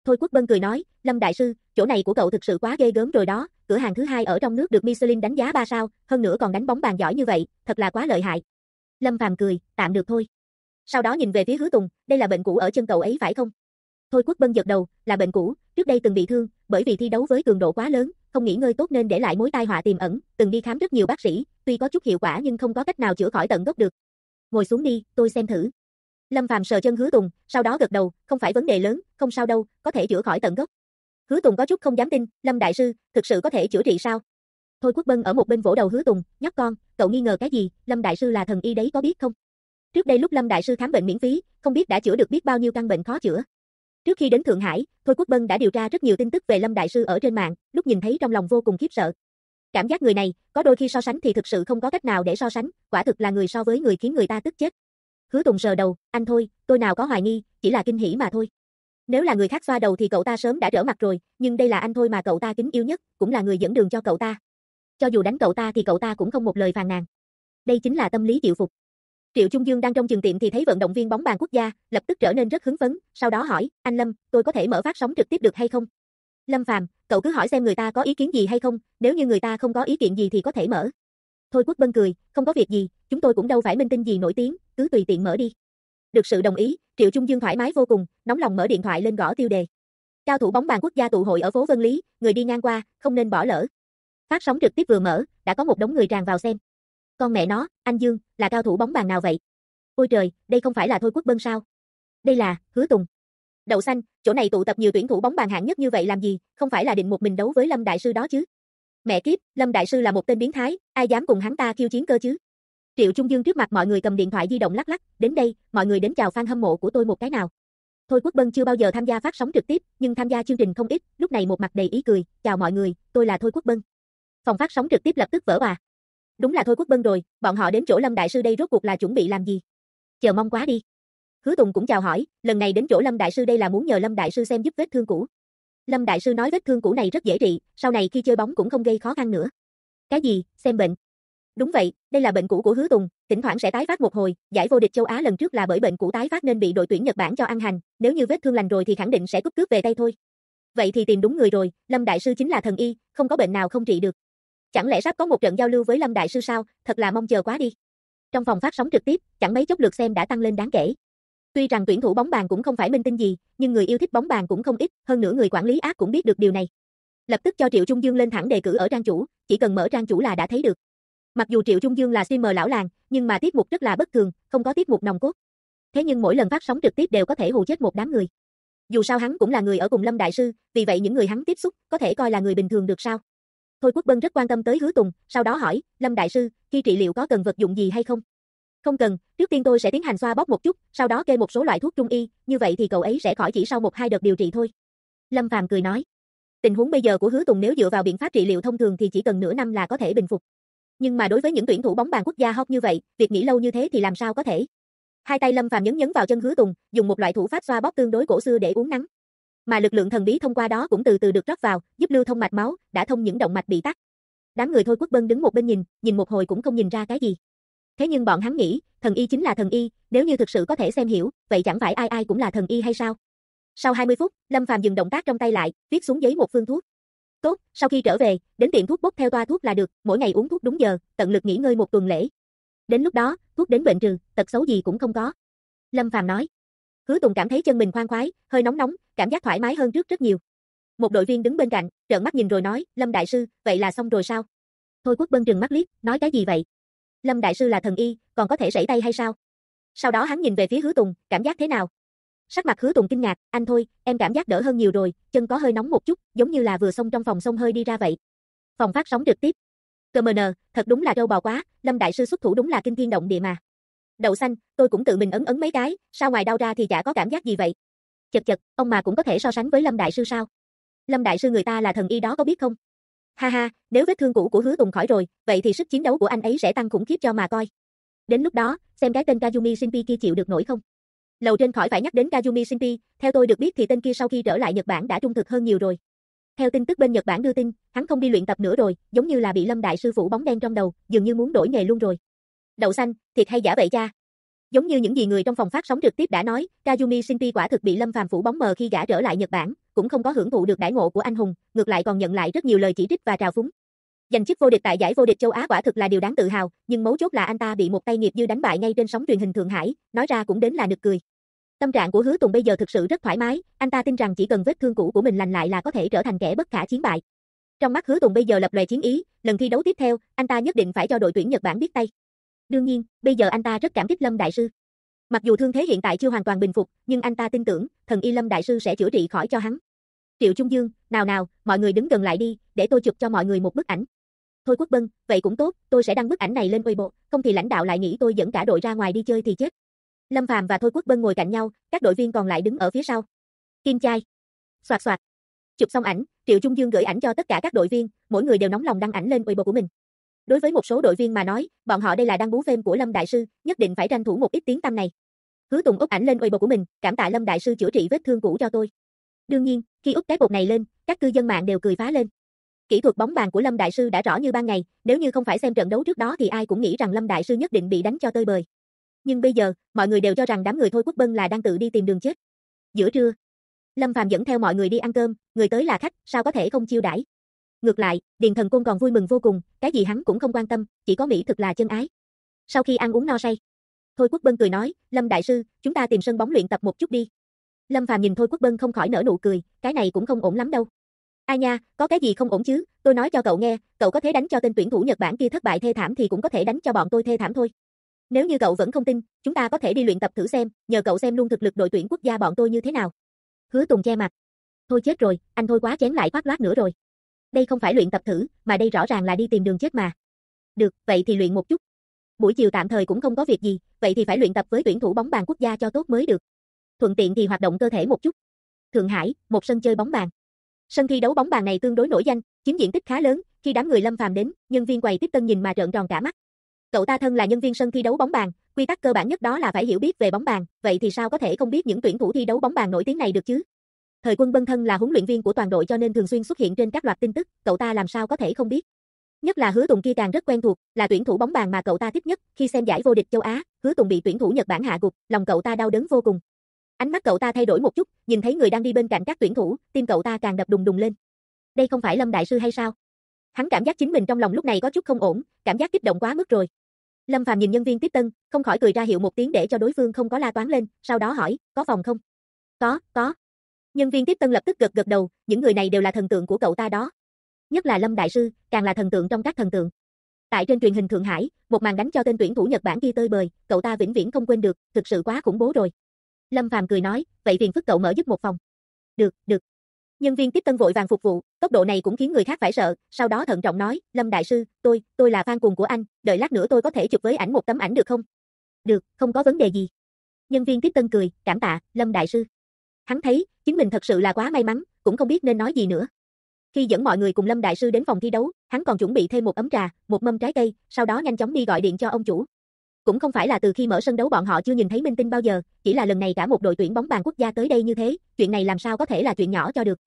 Thôi Quốc Bân cười nói, Lâm đại sư, chỗ này của cậu thực sự quá ghê gớm rồi đó, cửa hàng thứ hai ở trong nước được Michelin đánh giá 3 sao, hơn nữa còn đánh bóng bàn giỏi như vậy, thật là quá lợi hại. Lâm Phàm cười, tạm được thôi. Sau đó nhìn về phía Hứa Tùng, đây là bệnh cũ ở chân cậu ấy phải không? Thôi Quốc Bân gật đầu, là bệnh cũ, trước đây từng bị thương, bởi vì thi đấu với cường độ quá lớn, không nghỉ ngơi tốt nên để lại mối tai họa tiềm ẩn, từng đi khám rất nhiều bác sĩ, tuy có chút hiệu quả nhưng không có cách nào chữa khỏi tận gốc được. Ngồi xuống đi, tôi xem thử. Lâm Phàm sờ chân Hứa Tùng, sau đó gật đầu, không phải vấn đề lớn, không sao đâu, có thể chữa khỏi tận gốc. Hứa Tùng có chút không dám tin, Lâm đại sư, thực sự có thể chữa trị sao? Thôi Quốc Bân ở một bên vỗ đầu Hứa Tùng, nhóc con, cậu nghi ngờ cái gì, Lâm đại sư là thần y đấy có biết không? Trước đây lúc Lâm đại sư khám bệnh miễn phí, không biết đã chữa được biết bao nhiêu căn bệnh khó chữa. Trước khi đến Thượng Hải, Thôi Quốc Bân đã điều tra rất nhiều tin tức về Lâm đại sư ở trên mạng, lúc nhìn thấy trong lòng vô cùng khiếp sợ. Cảm giác người này, có đôi khi so sánh thì thực sự không có cách nào để so sánh, quả thực là người so với người khiến người ta tức chết. Hứa Tùng sờ đầu, anh thôi, tôi nào có hoài nghi, chỉ là kinh hỉ mà thôi. Nếu là người khác xoa đầu thì cậu ta sớm đã trở mặt rồi, nhưng đây là anh thôi mà cậu ta kính yêu nhất, cũng là người dẫn đường cho cậu ta. Cho dù đánh cậu ta thì cậu ta cũng không một lời phàn nàn. Đây chính là tâm lý chịu phục. Triệu Trung Dương đang trong chừng tiệm thì thấy vận động viên bóng bàn quốc gia, lập tức trở nên rất hứng phấn, sau đó hỏi, anh Lâm, tôi có thể mở phát sóng trực tiếp được hay không? Lâm Phàm, cậu cứ hỏi xem người ta có ý kiến gì hay không, nếu như người ta không có ý kiện gì thì có thể mở. Thôi Quốc Bân cười, không có việc gì, chúng tôi cũng đâu phải minh tinh gì nổi tiếng, cứ tùy tiện mở đi. Được sự đồng ý, Triệu Trung Dương thoải mái vô cùng, nóng lòng mở điện thoại lên gõ tiêu đề. Cao thủ bóng bàn quốc gia tụ hội ở phố Vân Lý, người đi ngang qua, không nên bỏ lỡ. Phát sóng trực tiếp vừa mở, đã có một đống người tràn vào xem. Con mẹ nó, anh Dương, là cao thủ bóng bàn nào vậy? Ôi trời, đây không phải là Thôi Quốc Bân sao? Đây là Hứa Tùng. Đậu xanh, chỗ này tụ tập nhiều tuyển thủ bóng bàn hạng nhất như vậy làm gì, không phải là định một mình đấu với Lâm đại sư đó chứ? Mẹ kiếp, Lâm đại sư là một tên biến thái, ai dám cùng hắn ta khiêu chiến cơ chứ? Triệu Trung Dương trước mặt mọi người cầm điện thoại di động lắc lắc, đến đây, mọi người đến chào fan hâm mộ của tôi một cái nào. Thôi Quốc Bân chưa bao giờ tham gia phát sóng trực tiếp, nhưng tham gia chương trình không ít, lúc này một mặt đầy ý cười, chào mọi người, tôi là Thôi Quốc Bân. Phòng phát sóng trực tiếp lập tức vỡ òa. Đúng là Thôi Quốc Bân rồi, bọn họ đến chỗ Lâm đại sư đây rốt cuộc là chuẩn bị làm gì? Chờ mong quá đi. Hứa Tùng cũng chào hỏi, lần này đến chỗ Lâm đại sư đây là muốn nhờ Lâm đại sư xem giúp vết thương cũ. Lâm đại sư nói vết thương cũ này rất dễ trị, sau này khi chơi bóng cũng không gây khó khăn nữa. Cái gì, xem bệnh? Đúng vậy, đây là bệnh cũ của Hứa Tùng, thỉnh thoảng sẽ tái phát một hồi, giải vô địch châu Á lần trước là bởi bệnh cũ tái phát nên bị đội tuyển Nhật Bản cho ăn hành, nếu như vết thương lành rồi thì khẳng định sẽ cúp về tay thôi. Vậy thì tìm đúng người rồi, Lâm đại sư chính là thần y, không có bệnh nào không trị được. Chẳng lẽ sắp có một trận giao lưu với Lâm đại sư sao, thật là mong chờ quá đi. Trong phòng phát sóng trực tiếp, chẳng mấy chốc lượt xem đã tăng lên đáng kể. Tuy rằng tuyển thủ bóng bàn cũng không phải minh tinh gì, nhưng người yêu thích bóng bàn cũng không ít, hơn nữa người quản lý app cũng biết được điều này. Lập tức cho Triệu Trung Dương lên thẳng đề cử ở trang chủ, chỉ cần mở trang chủ là đã thấy được. Mặc dù Triệu Trung Dương là streamer lão làng, nhưng mà tiết mục rất là bất thường, không có tiết mục nòng cốt. Thế nhưng mỗi lần phát sóng trực tiếp đều có thể hù chết một đám người. Dù sao hắn cũng là người ở cùng Lâm đại sư, vì vậy những người hắn tiếp xúc có thể coi là người bình thường được sao? Thôi Quốc Bân rất quan tâm tới Hứa Tùng, sau đó hỏi, Lâm đại sư, khi trị liệu có cần vật dụng gì hay không? Không cần, trước tiên tôi sẽ tiến hành xoa bóp một chút, sau đó kê một số loại thuốc trung y, như vậy thì cậu ấy sẽ khỏi chỉ sau 1-2 đợt điều trị thôi. Lâm Phàm cười nói. Tình huống bây giờ của Hứa Tùng nếu dựa vào biện pháp trị liệu thông thường thì chỉ cần nửa năm là có thể bình phục. Nhưng mà đối với những tuyển thủ bóng bàn quốc gia hot như vậy, việc nghỉ lâu như thế thì làm sao có thể? Hai tay Lâm Phàm nhấn nhấn vào chân Hứa Tùng, dùng một loại thủ pháp xoa bóp tương đối cổ xưa để uốn nắn. Mà lực lượng thần bí thông qua đó cũng từ từ được rót vào, giúp lưu thông mạch máu, đã thông những động mạch bị tắc. Đám người Thôi Quốc Bân đứng một bên nhìn một hồi cũng không nhìn ra cái gì. Thế nhưng bọn hắn nghĩ, thần y chính là thần y, nếu như thực sự có thể xem hiểu, vậy chẳng phải ai ai cũng là thần y hay sao? Sau 20 phút, Lâm Phàm dừng động tác trong tay lại, viết xuống giấy một phương thuốc. Tốt, sau khi trở về, đến tiệm thuốc bốc theo toa thuốc là được, mỗi ngày uống thuốc đúng giờ, tận lực nghỉ ngơi một tuần lễ. Đến lúc đó, thuốc đến bệnh trừ, tật xấu gì cũng không có. Lâm Phàm nói. Hứa Tùng cảm thấy chân mình khoan khoái, hơi nóng nóng, cảm giác thoải mái hơn trước rất nhiều. Một đội viên đứng bên cạnh, trợn mắt nhìn rồi nói, Lâm đại sư, vậy là xong rồi sao? Thôi Quốc Bân trừng mắt liếc, nói cái gì vậy? Lâm đại sư là thần y, còn có thể sẩy tay hay sao? Sau đó hắn nhìn về phía Hứa Tùng, cảm giác thế nào? Sắc mặt Hứa Tùng kinh ngạc, anh thôi, em cảm giác đỡ hơn nhiều rồi, chân có hơi nóng một chút, giống như là vừa xông trong phòng xông hơi đi ra vậy. Phòng phát sóng trực tiếp. CMN, thật đúng là trâu bò quá, Lâm đại sư xuất thủ đúng là kinh thiên động địa mà. Đậu xanh, tôi cũng tự mình ấn ấn mấy cái, sao ngoài đau ra thì chả có cảm giác gì vậy? Chật chật, ông mà cũng có thể so sánh với Lâm đại sư sao? Lâm đại sư người ta là thần y đó có biết không? Ha ha, nếu vết thương cũ của Hứa Tùng khỏi rồi, vậy thì sức chiến đấu của anh ấy sẽ tăng khủng khiếp cho mà coi. Đến lúc đó, xem cái tên Kazumi Shinpi kia chịu được nổi không? Lầu trên khỏi phải nhắc đến Kazumi Shinpi, theo tôi được biết thì tên kia sau khi trở lại Nhật Bản đã trung thực hơn nhiều rồi. Theo tin tức bên Nhật Bản đưa tin, hắn không đi luyện tập nữa rồi, giống như là bị Lâm đại sư phủ bóng đen trong đầu, dường như muốn đổi nghề luôn rồi. Đậu xanh, thiệt hay giả vậy cha? Giống như những gì người trong phòng phát sóng trực tiếp đã nói, Kazumi Shinji quả thực bị Lâm Phàm phủ bóng mờ khi gã trở lại Nhật Bản, cũng không có hưởng thụ được đãi ngộ của anh hùng, ngược lại còn nhận lại rất nhiều lời chỉ trích và trào phúng. Giành chức vô địch tại giải vô địch châu Á quả thực là điều đáng tự hào, nhưng mấu chốt là anh ta bị một tay nghiệp dư đánh bại ngay trên sóng truyền hình Thượng Hải, nói ra cũng đến là nực cười. Tâm trạng của Hứa Tùng bây giờ thực sự rất thoải mái, anh ta tin rằng chỉ cần vết thương cũ của mình lành lại là có thể trở thành kẻ bất khả chiến bại. Trong mắt Hứa Tùng bây giờ lập lòe chiến ý, lần thi đấu tiếp theo, anh ta nhất định phải cho đội tuyển Nhật Bản biết tay. Đương nhiên, bây giờ anh ta rất cảm kích Lâm đại sư. Mặc dù thương thế hiện tại chưa hoàn toàn bình phục, nhưng anh ta tin tưởng, thần y Lâm đại sư sẽ chữa trị khỏi cho hắn. Triệu Trung Dương, nào, mọi người đứng gần lại đi, để tôi chụp cho mọi người một bức ảnh. Thôi Quốc Bân, vậy cũng tốt, tôi sẽ đăng bức ảnh này lên Weibo, không thì lãnh đạo lại nghĩ tôi dẫn cả đội ra ngoài đi chơi thì chết. Lâm Phàm và Thôi Quốc Bân ngồi cạnh nhau, các đội viên còn lại đứng ở phía sau. Kim Chai. Soạt soạt. Chụp xong ảnh, Triệu Trung Dương gửi ảnh cho tất cả các đội viên, mỗi người đều nóng lòng đăng ảnh lên Weibo của mình. Đối với một số đội viên mà nói, bọn họ đây là đăng bú phêm của Lâm đại sư, nhất định phải tranh thủ một ít tiếng tăm này. Hứa Tùng úp ảnh lên Weibo của mình, cảm tạ Lâm đại sư chữa trị vết thương cũ cho tôi. Đương nhiên, khi úp cái bột này lên, các cư dân mạng đều cười phá lên. Kỹ thuật bóng bàn của Lâm đại sư đã rõ như ban ngày, nếu như không phải xem trận đấu trước đó thì ai cũng nghĩ rằng Lâm đại sư nhất định bị đánh cho tơi bời. Nhưng bây giờ, mọi người đều cho rằng đám người Thôi Quốc Bân là đang tự đi tìm đường chết. Giữa trưa, Lâm Phàm dẫn theo mọi người đi ăn cơm, người tới là khách, sao có thể không chiêu đãi. Ngược lại, Điền Thần Côn còn vui mừng vô cùng, cái gì hắn cũng không quan tâm, chỉ có mỹ thực là chân ái. Sau khi ăn uống no say, Thôi Quốc Bân cười nói, Lâm đại sư, chúng ta tìm sân bóng luyện tập một chút đi. Lâm Phàm nhìn Thôi Quốc Bân không khỏi nở nụ cười, cái này cũng không ổn lắm đâu. Ai nha, có cái gì không ổn chứ, tôi nói cho cậu nghe, cậu có thể đánh cho tên tuyển thủ Nhật Bản kia thất bại thê thảm thì cũng có thể đánh cho bọn tôi thê thảm thôi. Nếu như cậu vẫn không tin, chúng ta có thể đi luyện tập thử xem, nhờ cậu xem luôn thực lực đội tuyển quốc gia bọn tôi như thế nào. Hứa Tùng che mặt. Thôi chết rồi, anh Thôi quá chén lại khoác lác nữa rồi. Đây không phải luyện tập thử, mà đây rõ ràng là đi tìm đường chết mà. Được, vậy thì luyện một chút. Buổi chiều tạm thời cũng không có việc gì, vậy thì phải luyện tập với tuyển thủ bóng bàn quốc gia cho tốt mới được. Thuận tiện thì hoạt động cơ thể một chút. Thượng Hải, một sân chơi bóng bàn. Sân thi đấu bóng bàn này tương đối nổi danh, chiếm diện tích khá lớn, khi đám người Lâm Phàm đến, nhân viên quầy tiếp tân nhìn mà trợn tròn cả mắt. Cậu ta thân là nhân viên sân thi đấu bóng bàn, quy tắc cơ bản nhất đó là phải hiểu biết về bóng bàn, vậy thì sao có thể không biết những tuyển thủ thi đấu bóng bàn nổi tiếng này được chứ? Thời Quân Bân thân là huấn luyện viên của toàn đội cho nên thường xuyên xuất hiện trên các loạt tin tức, cậu ta làm sao có thể không biết? Nhất là Hứa Tùng kia càng rất quen thuộc, là tuyển thủ bóng bàn mà cậu ta thích nhất, khi xem giải vô địch châu Á, Hứa Tùng bị tuyển thủ Nhật Bản hạ gục, lòng cậu ta đau đớn vô cùng. Ánh mắt cậu ta thay đổi một chút, nhìn thấy người đang đi bên cạnh các tuyển thủ, tim cậu ta càng đập đùng đùng lên. Đây không phải Lâm đại sư hay sao? Hắn cảm giác chính mình trong lòng lúc này có chút không ổn, cảm giác kích động quá mức rồi. Lâm Phàm nhìn nhân viên tiếp tân, không khỏi cười ra hiệu một tiếng để cho đối phương không có la toán lên, sau đó hỏi, có phòng không? Có. Nhân viên tiếp tân lập tức gật đầu, những người này đều là thần tượng của cậu ta đó. Nhất là Lâm đại sư, càng là thần tượng trong các thần tượng. Tại trên truyền hình Thượng Hải, một màn đánh cho tên tuyển thủ Nhật Bản kia tơi bời, cậu ta vĩnh viễn không quên được, thực sự quá khủng bố rồi. Lâm Phàm cười nói, vậy phiền phức cậu mở giúp một phòng. Được. Nhân viên tiếp tân vội vàng phục vụ, tốc độ này cũng khiến người khác phải sợ, sau đó thận trọng nói, Lâm đại sư, tôi là fan cuồng của anh, đợi lát nữa tôi có thể chụp với ảnh một tấm ảnh được không? Được, không có vấn đề gì. Nhân viên tiếp tân cười, cảm tạ, Lâm đại sư. Hắn thấy, chính mình thật sự là quá may mắn, cũng không biết nên nói gì nữa. Khi dẫn mọi người cùng Lâm đại sư đến phòng thi đấu, hắn còn chuẩn bị thêm một ấm trà, một mâm trái cây, sau đó nhanh chóng đi gọi điện cho ông chủ. Cũng không phải là từ khi mở sân đấu bọn họ chưa nhìn thấy minh tinh bao giờ, chỉ là lần này cả một đội tuyển bóng bàn quốc gia tới đây như thế, chuyện này làm sao có thể là chuyện nhỏ cho được.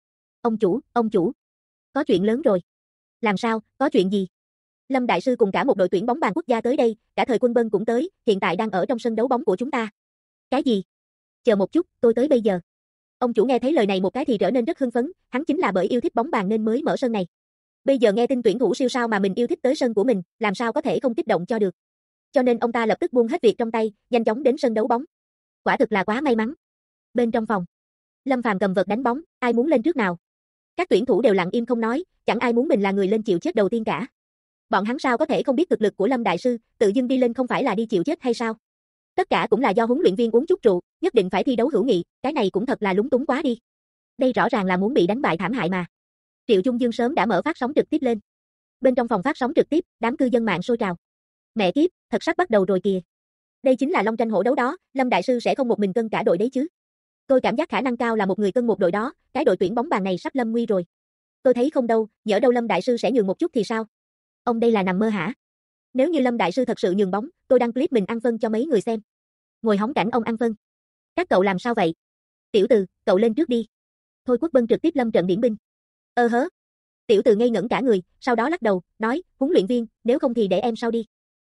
Ông chủ. Có chuyện lớn rồi. Làm sao, có chuyện gì? Lâm đại sư cùng cả một đội tuyển bóng bàn quốc gia tới đây, cả Thời Quân Bân cũng tới, hiện tại đang ở trong sân đấu bóng của chúng ta. Cái gì? Chờ một chút, tôi tới bây giờ. Ông chủ nghe thấy lời này một cái thì trở nên rất hưng phấn, hắn chính là bởi yêu thích bóng bàn nên mới mở sân này. Bây giờ nghe tin tuyển thủ siêu sao mà mình yêu thích tới sân của mình, làm sao có thể không kích động cho được. Cho nên ông ta lập tức buông hết việc trong tay, nhanh chóng đến sân đấu bóng. Quả thực là quá may mắn. Bên trong phòng, Lâm Phàm cầm vợt đánh bóng, ai muốn lên trước nào? Các tuyển thủ đều lặng im không nói, chẳng ai muốn mình là người lên chịu chết đầu tiên cả. Bọn hắn sao có thể không biết thực lực của Lâm đại sư, tự dưng đi lên không phải là đi chịu chết hay sao? Tất cả cũng là do huấn luyện viên uống chút rượu, nhất định phải thi đấu hữu nghị, cái này cũng thật là lúng túng quá đi. Đây rõ ràng là muốn bị đánh bại thảm hại mà. Triệu Trung Dương sớm đã mở phát sóng trực tiếp lên. Bên trong phòng phát sóng trực tiếp, đám cư dân mạng sôi trào. Mẹ kiếp, thật sắp bắt đầu rồi kìa. Đây chính là long tranh hổ đấu đó, Lâm đại sư sẽ không một mình cân cả đội đấy chứ. Tôi cảm giác khả năng cao là một người cân một đội đó, cái đội tuyển bóng bàn này sắp lâm nguy rồi. Tôi thấy không đâu, nhỡ đâu Lâm đại sư sẽ nhường một chút thì sao? Ông đây là nằm mơ hả? Nếu như Lâm đại sư thật sự nhường bóng, tôi đăng clip mình ăn phân cho mấy người xem. Ngồi hóng cảnh ông ăn phân. Các cậu làm sao vậy? Tiểu Từ, cậu lên trước đi. Thôi Quốc Bân trực tiếp lâm trận điểm binh. Hớ. Tiểu Từ ngây ngẩn cả người, sau đó lắc đầu, nói, huấn luyện viên, nếu không thì để em sau đi.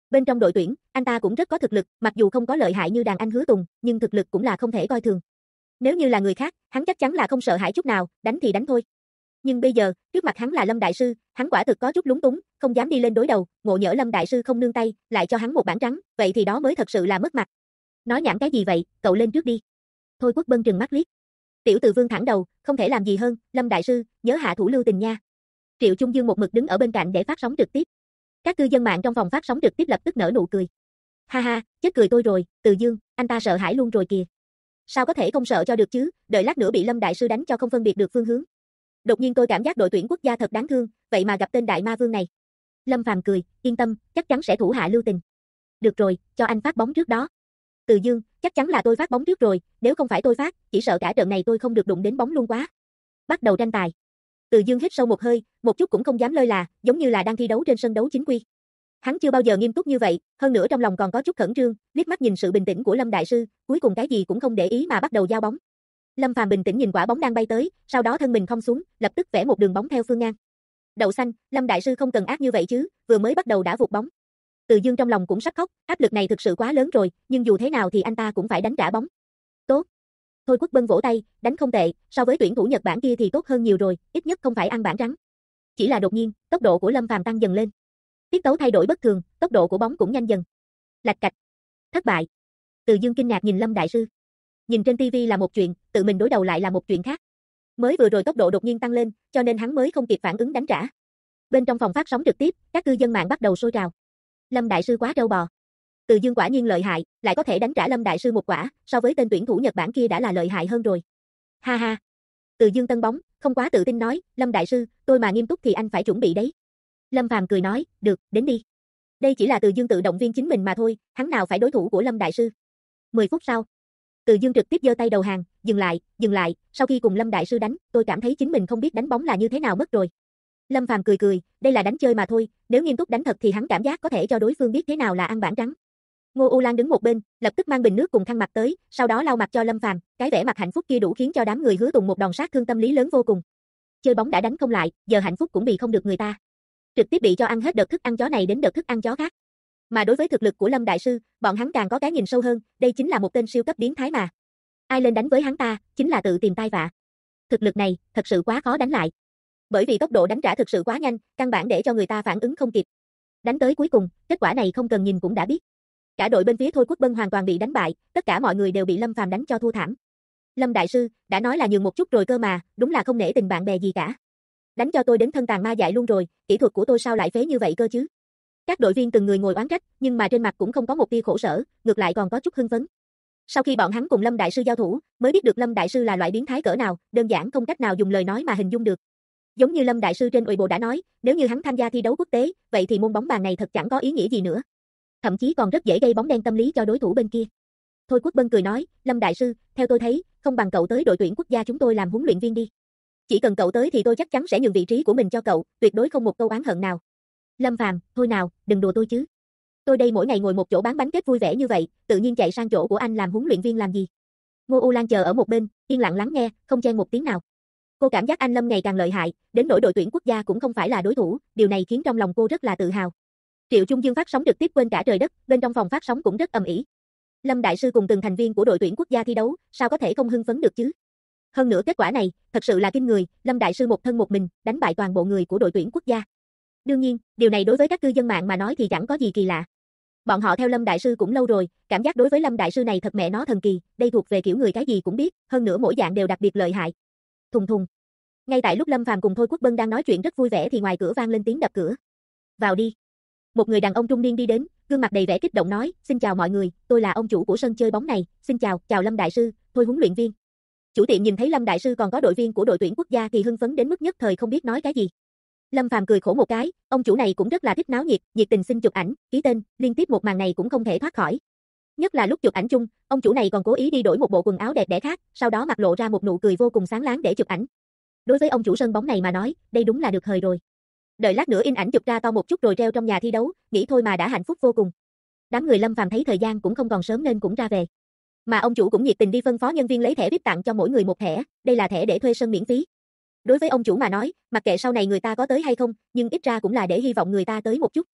Bên trong đội tuyển, anh ta cũng rất có thực lực, mặc dù không có lợi hại như đàn anh Hứa Tùng, nhưng thực lực cũng là không thể coi thường. Nếu như là người khác, hắn chắc chắn là không sợ hãi chút nào, đánh thì đánh thôi. Nhưng bây giờ, trước mặt hắn là Lâm Đại Sư, hắn quả thực có chút lúng túng, không dám đi lên đối đầu, ngộ nhỡ Lâm Đại Sư không nương tay, lại cho hắn một bản trắng, vậy thì đó mới thật sự là mất mặt. Nói nhảm cái gì vậy, cậu lên trước đi. Thôi Quốc Bân trừng mắt liếc. Tiểu Từ Vương thẳng đầu, không thể làm gì hơn, Lâm Đại Sư, nhớ hạ thủ lưu tình nha. Triệu Trung Dương một mực đứng ở bên cạnh để phát sóng trực tiếp. Các cư dân mạng trong phòng phát sóng trực tiếp lập tức nở nụ cười. Ha ha, chết cười tôi rồi, Từ Dương, anh ta sợ hãi luôn rồi kìa. Sao có thể không sợ cho được chứ, đợi lát nữa bị Lâm Đại Sư đánh cho không phân biệt được phương hướng. Đột nhiên tôi cảm giác đội tuyển quốc gia thật đáng thương, vậy mà gặp tên đại ma vương này. Lâm Phàm cười, yên tâm, chắc chắn sẽ thủ hạ lưu tình. Được rồi, cho anh phát bóng trước đó. Từ Dương, chắc chắn là tôi phát bóng trước rồi, nếu không phải tôi phát, chỉ sợ cả trận này tôi không được đụng đến bóng luôn quá. Bắt đầu tranh tài. Từ Dương hít sâu một hơi, một chút cũng không dám lơi là, giống như là đang thi đấu trên sân đấu chính quy. Hắn chưa bao giờ nghiêm túc như vậy, hơn nữa trong lòng còn có chút khẩn trương, liếc mắt nhìn sự bình tĩnh của Lâm Đại Sư, cuối cùng cái gì cũng không để ý mà bắt đầu giao bóng. Lâm Phàm bình tĩnh nhìn quả bóng đang bay tới, sau đó thân mình khom xuống, lập tức vẽ một đường bóng theo phương ngang. Đậu xanh, Lâm Đại Sư không cần ác như vậy chứ, vừa mới bắt đầu đã vụt bóng. Từ Dương trong lòng cũng sắp khóc, áp lực này thực sự quá lớn rồi, nhưng dù thế nào thì anh ta cũng phải đánh trả bóng. Tốt. Thôi Quốc Bân vỗ tay, đánh không tệ, so với tuyển thủ Nhật Bản kia thì tốt hơn nhiều rồi, ít nhất không phải ăn bản trắng. Chỉ là đột nhiên, tốc độ của Lâm Phàm tăng dần lên. Tiết tấu thay đổi bất thường, tốc độ của bóng cũng nhanh dần. Lạch cạch. Thất bại. Từ Dương kinh ngạc nhìn Lâm Đại Sư. Nhìn trên TV là một chuyện, tự mình đối đầu lại là một chuyện khác. Mới vừa rồi tốc độ đột nhiên tăng lên, cho nên hắn mới không kịp phản ứng đánh trả. Bên trong phòng phát sóng trực tiếp, các cư dân mạng bắt đầu sôi trào. Lâm Đại Sư quá trâu bò. Từ Dương quả nhiên lợi hại, lại có thể đánh trả Lâm Đại Sư một quả, so với tên tuyển thủ Nhật Bản kia đã là lợi hại hơn rồi. Ha ha. Từ Dương tân bóng, không quá tự tin nói, Lâm Đại Sư, tôi mà nghiêm túc thì anh phải chuẩn bị đấy. Lâm Phàm cười nói, được, đến đi. Đây chỉ là Từ Dương tự động viên chính mình mà thôi, hắn nào phải đối thủ của Lâm Đại Sư. 10 phút sau, Từ Dương trực tiếp giơ tay đầu hàng, dừng lại, sau khi cùng Lâm Đại Sư đánh, tôi cảm thấy chính mình không biết đánh bóng là như thế nào mất rồi. Lâm Phàm cười cười, đây là đánh chơi mà thôi, nếu nghiêm túc đánh thật thì hắn cảm giác có thể cho đối phương biết thế nào là ăn bản trắng. Ngô U Lan đứng một bên, lập tức mang bình nước cùng khăn mặt tới, sau đó lau mặt cho Lâm Phàm, cái vẻ mặt hạnh phúc kia đủ khiến cho đám người Hứa Tùng một đòn sát thương tâm lý lớn vô cùng. Chơi bóng đã đánh không lại, giờ hạnh phúc cũng bị không được người ta. Trực tiếp bị cho ăn hết đợt thức ăn chó này đến đợt thức ăn chó khác. Mà đối với thực lực của Lâm Đại Sư, bọn hắn càng có cái nhìn sâu hơn, đây chính là một tên siêu cấp biến thái mà. Ai lên đánh với hắn ta, chính là tự tìm tai vạ. Thực lực này, thật sự quá khó đánh lại. Bởi vì tốc độ đánh trả thực sự quá nhanh, căn bản để cho người ta phản ứng không kịp. Đánh tới cuối cùng, kết quả này không cần nhìn cũng đã biết. Cả đội bên phía Thôi Quốc Bân hoàn toàn bị đánh bại, tất cả mọi người đều bị Lâm Phàm đánh cho thua thảm. Lâm Đại Sư, đã nói là nhường một chút rồi cơ mà, đúng là không nể tình bạn bè gì cả. Đánh cho tôi đến thân tàn ma dại luôn rồi, kỹ thuật của tôi sao lại phế như vậy cơ chứ? Các đội viên từng người ngồi oán trách, nhưng mà trên mặt cũng không có một tia khổ sở, ngược lại còn có chút hưng phấn. Sau khi bọn hắn cùng Lâm Đại Sư giao thủ, mới biết được Lâm Đại Sư là loại biến thái cỡ nào, đơn giản không cách nào dùng lời nói mà hình dung được. Giống như Lâm Đại Sư trên Weibo đã nói, nếu như hắn tham gia thi đấu quốc tế, vậy thì môn bóng bàn này thật chẳng có ý nghĩa gì nữa. Thậm chí còn rất dễ gây bóng đen tâm lý cho đối thủ bên kia. Thôi Quốc Bân cười nói, Lâm Đại Sư, theo tôi thấy, không bằng cậu tới đội tuyển quốc gia chúng tôi làm huấn luyện viên đi. Chỉ cần cậu tới thì tôi chắc chắn sẽ nhường vị trí của mình cho cậu, tuyệt đối không một câu oán hận nào. Lâm Phàm, thôi nào, đừng đùa tôi chứ. Tôi đây mỗi ngày ngồi một chỗ bán bánh kết vui vẻ như vậy, tự nhiên chạy sang chỗ của anh làm huấn luyện viên làm gì? Ngô U Lan chờ ở một bên, yên lặng lắng nghe, không chen một tiếng nào. Cô cảm giác anh Lâm ngày càng lợi hại, đến nỗi đội tuyển quốc gia cũng không phải là đối thủ, điều này khiến trong lòng cô rất là tự hào. Triệu Trung Dương phát sóng trực tiếp quên cả trời đất, bên trong phòng phát sóng cũng rất ầm ĩ. Lâm Đại Sư cùng từng thành viên của đội tuyển quốc gia thi đấu, sao có thể không hưng phấn được chứ? Hơn nữa kết quả này, thật sự là kinh người, Lâm Đại Sư một thân một mình, đánh bại toàn bộ người của đội tuyển quốc gia. Đương nhiên, điều này đối với các cư dân mạng mà nói thì chẳng có gì kỳ lạ. Bọn họ theo Lâm Đại Sư cũng lâu rồi, cảm giác đối với Lâm Đại Sư này thật mẹ nó thần kỳ, đây thuộc về kiểu người cái gì cũng biết, hơn nữa mỗi dạng đều đặc biệt lợi hại. Thùng thùng. Ngay tại lúc Lâm Phàm cùng Thôi Quốc Bân đang nói chuyện rất vui vẻ thì ngoài cửa vang lên tiếng đập cửa. Vào đi. Một người đàn ông trung niên đi đến, gương mặt đầy vẻ kích động nói, xin chào mọi người, tôi là ông chủ của sân chơi bóng này, xin chào, chào Lâm Đại Sư, Thôi huấn luyện viên. Chủ tiệm nhìn thấy Lâm Đại Sư còn có đội viên của đội tuyển quốc gia thì hưng phấn đến mức nhất thời không biết nói cái gì. Lâm Phàm cười khổ một cái, ông chủ này cũng rất là thích náo nhiệt, nhiệt tình xin chụp ảnh, ký tên, liên tiếp một màn này cũng không thể thoát khỏi. Nhất là lúc chụp ảnh chung, ông chủ này còn cố ý đi đổi một bộ quần áo đẹp đẽ khác, sau đó mặt lộ ra một nụ cười vô cùng sáng láng để chụp ảnh. Đối với ông chủ sân bóng này mà nói, đây đúng là được hời rồi. Đợi lát nữa in ảnh chụp ra to một chút rồi treo trong nhà thi đấu, nghĩ thôi mà đã hạnh phúc vô cùng. Đám người Lâm Phàm thấy thời gian cũng không còn sớm nên cũng ra về. Mà ông chủ cũng nhiệt tình đi phân phó nhân viên lấy thẻ VIP tặng cho mỗi người một thẻ, đây là thẻ để thuê sân miễn phí. Đối với ông chủ mà nói, mặc kệ sau này người ta có tới hay không, nhưng ít ra cũng là để hy vọng người ta tới một chút.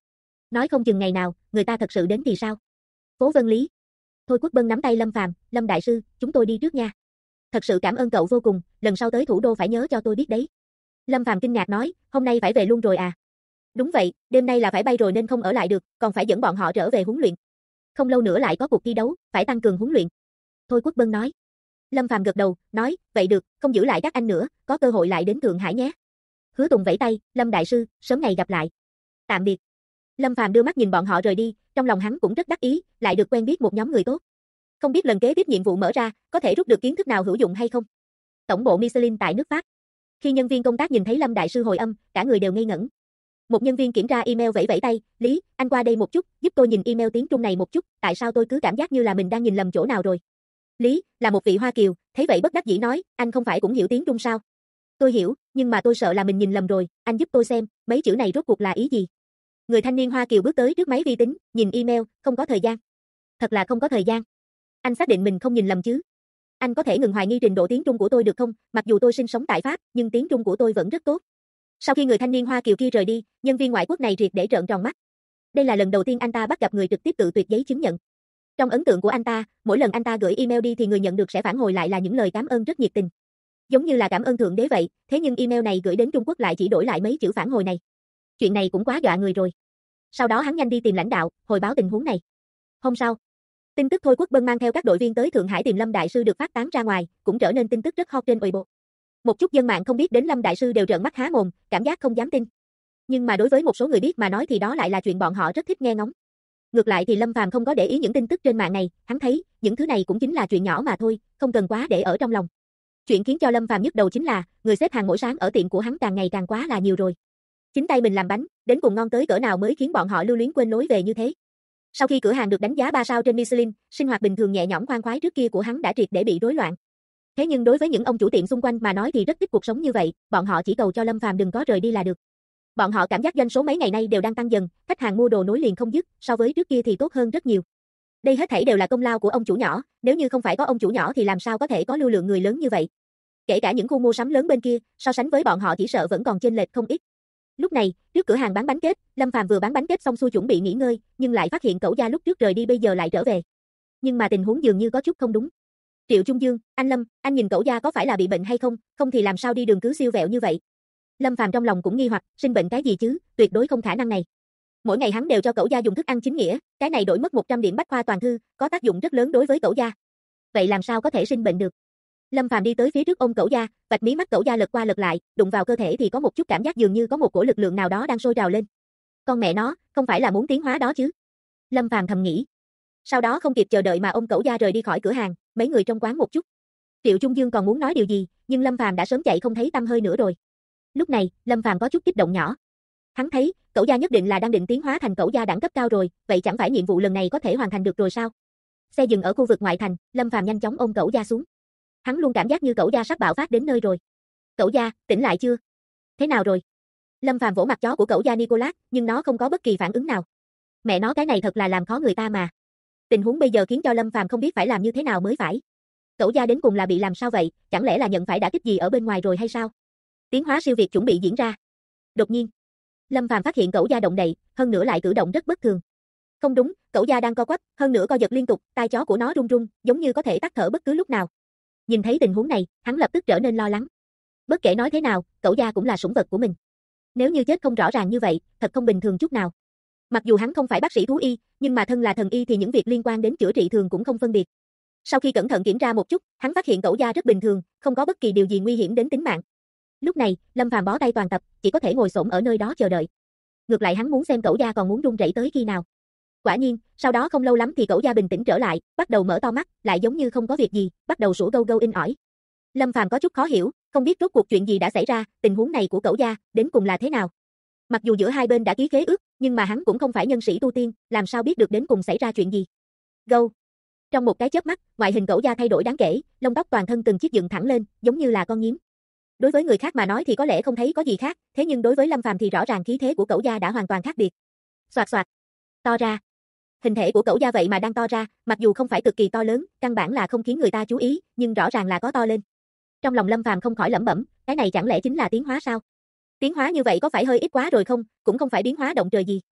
Nói không chừng ngày nào, người ta thật sự đến thì sao? Phố Vân Lý. Thôi Quốc Bân nắm tay Lâm Phàm, Lâm đại sư, chúng tôi đi trước nha. Thật sự cảm ơn cậu vô cùng, lần sau tới thủ đô phải nhớ cho tôi biết đấy. Lâm Phàm kinh ngạc nói, hôm nay phải về luôn rồi à? Đúng vậy, đêm nay là phải bay rồi nên không ở lại được, còn phải dẫn bọn họ trở về huấn luyện. Không lâu nữa lại có cuộc thi đấu, phải tăng cường huấn luyện. Thôi Quốc Bân nói. Lâm Phàm gật đầu, nói, vậy được, không giữ lại các anh nữa, có cơ hội lại đến Thượng Hải nhé. Hứa Tùng vẫy tay, Lâm đại sư, sớm ngày gặp lại. Tạm biệt. Lâm Phàm đưa mắt nhìn bọn họ rời đi, trong lòng hắn cũng rất đắc ý, lại được quen biết một nhóm người tốt. Không biết lần kế tiếp nhiệm vụ mở ra, có thể rút được kiến thức nào hữu dụng hay không? Tổng bộ Michelin tại nước Pháp. Khi nhân viên công tác nhìn thấy Lâm đại sư hồi âm, cả người đều ngây ngẩn. Một nhân viên kiểm tra email vẫy vẫy tay, Lý, anh qua đây một chút, giúp tôi nhìn email tiếng Trung này một chút, tại sao tôi cứ cảm giác như là mình đang nhìn lầm chỗ nào rồi? Lý, là một vị Hoa Kiều, thấy vậy bất đắc dĩ nói, anh không phải cũng hiểu tiếng Trung sao? Tôi hiểu, nhưng mà tôi sợ là mình nhìn lầm rồi, anh giúp tôi xem, mấy chữ này rốt cuộc là ý gì? Người thanh niên Hoa Kiều bước tới trước máy vi tính, nhìn email, không có thời gian. Thật là không có thời gian. Anh xác định mình không nhìn lầm chứ? Anh có thể ngừng hoài nghi trình độ tiếng Trung của tôi được không? Mặc dù tôi sinh sống tại Pháp, nhưng tiếng Trung của tôi vẫn rất tốt. Sau khi người thanh niên Hoa Kiều kia rời đi, nhân viên ngoại quốc này triệt để trợn tròn mắt. Đây là lần đầu tiên anh ta bắt gặp người trực tiếp tự tuyệt giấy chứng nhận. Trong ấn tượng của anh ta, mỗi lần anh ta gửi email đi thì người nhận được sẽ phản hồi lại là những lời cảm ơn rất nhiệt tình. Giống như là cảm ơn thượng đế vậy, thế nhưng email này gửi đến Trung Quốc lại chỉ đổi lại mấy chữ phản hồi này. Chuyện này cũng quá dọa người rồi. Sau đó hắn nhanh đi tìm lãnh đạo, hồi báo tình huống này. Hôm sau, tin tức Thôi Quốc Bân mang theo các đội viên tới Thượng Hải tìm Lâm đại sư được phát tán ra ngoài, cũng trở nên tin tức rất hot trên Weibo. Một chút dân mạng không biết đến Lâm đại sư đều trợn mắt há mồm, cảm giác không dám tin. Nhưng mà đối với một số người biết mà nói thì đó lại là chuyện bọn họ rất thích nghe ngóng. Ngược lại thì Lâm Phàm không có để ý những tin tức trên mạng này, hắn thấy, những thứ này cũng chính là chuyện nhỏ mà thôi, không cần quá để ở trong lòng. Chuyện khiến cho Lâm Phàm nhức đầu chính là, người xếp hàng mỗi sáng ở tiệm của hắn càng ngày càng quá là nhiều rồi. Chính tay mình làm bánh, đến cùng ngon tới cỡ nào mới khiến bọn họ lưu luyến quên lối về như thế. Sau khi cửa hàng được đánh giá 3 sao trên Michelin, sinh hoạt bình thường nhẹ nhõm khoan khoái trước kia của hắn đã triệt để bị rối loạn. Thế nhưng đối với những ông chủ tiệm xung quanh mà nói thì rất thích cuộc sống như vậy, bọn họ chỉ cầu cho Lâm Phàm đừng có rời đi là được. Bọn họ cảm giác doanh số mấy ngày nay đều đang tăng dần, khách hàng mua đồ nối liền không dứt, so với trước kia thì tốt hơn rất nhiều. Đây hết thảy đều là công lao của ông chủ nhỏ, nếu như không phải có ông chủ nhỏ thì làm sao có thể có lưu lượng người lớn như vậy. Kể cả những khu mua sắm lớn bên kia, so sánh với bọn họ chỉ sợ vẫn còn chênh lệch không ít. Lúc này, trước cửa hàng bán bánh kết, Lâm Phàm vừa bán bánh kết xong xuôi chuẩn bị nghỉ ngơi, nhưng lại phát hiện Cẩu Gia lúc trước rời đi bây giờ lại trở về. Nhưng mà tình huống dường như có chút không đúng. Triệu Trung Dương, anh Lâm, anh nhìn Cẩu Gia có phải là bị bệnh hay không, không thì làm sao đi đường cứ siêu vẹo như vậy. Lâm Phàm trong lòng cũng nghi hoặc, sinh bệnh cái gì chứ, tuyệt đối không khả năng này. Mỗi ngày hắn đều cho Cẩu Gia dùng thức ăn chính nghĩa, cái này đổi mất 100 điểm bách khoa toàn thư, có tác dụng rất lớn đối với Cẩu Gia. Vậy làm sao có thể sinh bệnh được? Lâm Phàm đi tới phía trước ôm Cẩu Gia, vạch mí mắt Cẩu Gia lật qua lật lại, đụng vào cơ thể thì có một chút cảm giác dường như có một cổ lực lượng nào đó đang sôi trào lên. Con mẹ nó, không phải là muốn tiến hóa đó chứ? Lâm Phàm thầm nghĩ. Sau đó không kịp chờ đợi mà ôm Cẩu Gia rời đi khỏi cửa hàng, mấy người trong quán một chút. Triệu Trung Dương còn muốn nói điều gì, nhưng Lâm Phàm đã sớm chạy không thấy tăm hơi nữa rồi. Lúc này, Lâm Phàm có chút kích động nhỏ. Hắn thấy, Cẩu Gia nhất định là đang định tiến hóa thành Cẩu Gia đẳng cấp cao rồi, vậy chẳng phải nhiệm vụ lần này có thể hoàn thành được rồi sao? Xe dừng ở khu vực ngoại thành, Lâm Phàm nhanh chóng ôm Cẩu Gia xuống. Hắn luôn cảm giác như Cẩu Gia sắp bạo phát đến nơi rồi. Cẩu Gia, tỉnh lại chưa? Thế nào rồi? Lâm Phàm vỗ mặt chó của Cẩu Gia Nicolas, nhưng nó không có bất kỳ phản ứng nào. Mẹ nó cái này thật là làm khó người ta mà. Tình huống bây giờ khiến cho Lâm Phàm không biết phải làm như thế nào mới phải. Cẩu Gia đến cùng là bị làm sao vậy, chẳng lẽ là nhận phải đả kích gì ở bên ngoài rồi hay sao? Tiến hóa siêu việt chuẩn bị diễn ra. Đột nhiên, Lâm Phàm phát hiện Cẩu Gia động đậy, hơn nữa lại cử động rất bất thường. Không đúng, Cẩu Gia đang co quắp, hơn nữa co giật liên tục, tai chó của nó run run, giống như có thể tắt thở bất cứ lúc nào. Nhìn thấy tình huống này, hắn lập tức trở nên lo lắng. Bất kể nói thế nào, Cẩu Gia cũng là sủng vật của mình. Nếu như chết không rõ ràng như vậy, thật không bình thường chút nào. Mặc dù hắn không phải bác sĩ thú y, nhưng mà thân là thần y thì những việc liên quan đến chữa trị thường cũng không phân biệt. Sau khi cẩn thận kiểm tra một chút, hắn phát hiện Cẩu Gia rất bình thường, không có bất kỳ điều gì nguy hiểm đến tính mạng. Lúc này, Lâm Phàm bó tay toàn tập, chỉ có thể ngồi xổm ở nơi đó chờ đợi. Ngược lại hắn muốn xem Cẩu Gia còn muốn run rẩy tới khi nào. Quả nhiên, sau đó không lâu lắm thì Cẩu Gia bình tĩnh trở lại, bắt đầu mở to mắt, lại giống như không có việc gì, bắt đầu sủa gâu gâu in ỏi. Lâm Phàm có chút khó hiểu, không biết rốt cuộc chuyện gì đã xảy ra, tình huống này của Cẩu Gia đến cùng là thế nào. Mặc dù giữa hai bên đã ký khế ước, nhưng mà hắn cũng không phải nhân sĩ tu tiên, làm sao biết được đến cùng xảy ra chuyện gì. Gâu. Trong một cái chớp mắt, ngoại hình Cẩu Gia thay đổi đáng kể, lông tóc toàn thân từng chiếc dựng thẳng lên, giống như là con nhím. Đối với người khác mà nói thì có lẽ không thấy có gì khác, thế nhưng đối với Lâm Phàm thì rõ ràng khí thế của Cẩu Gia đã hoàn toàn khác biệt. Soạt soạt. To ra. Hình thể của Cẩu Gia vậy mà đang to ra, mặc dù không phải cực kỳ to lớn, căn bản là không khiến người ta chú ý, nhưng rõ ràng là có to lên. Trong lòng Lâm Phàm không khỏi lẩm bẩm, cái này chẳng lẽ chính là tiến hóa sao? Tiến hóa như vậy có phải hơi ít quá rồi không, cũng không phải biến hóa động trời gì.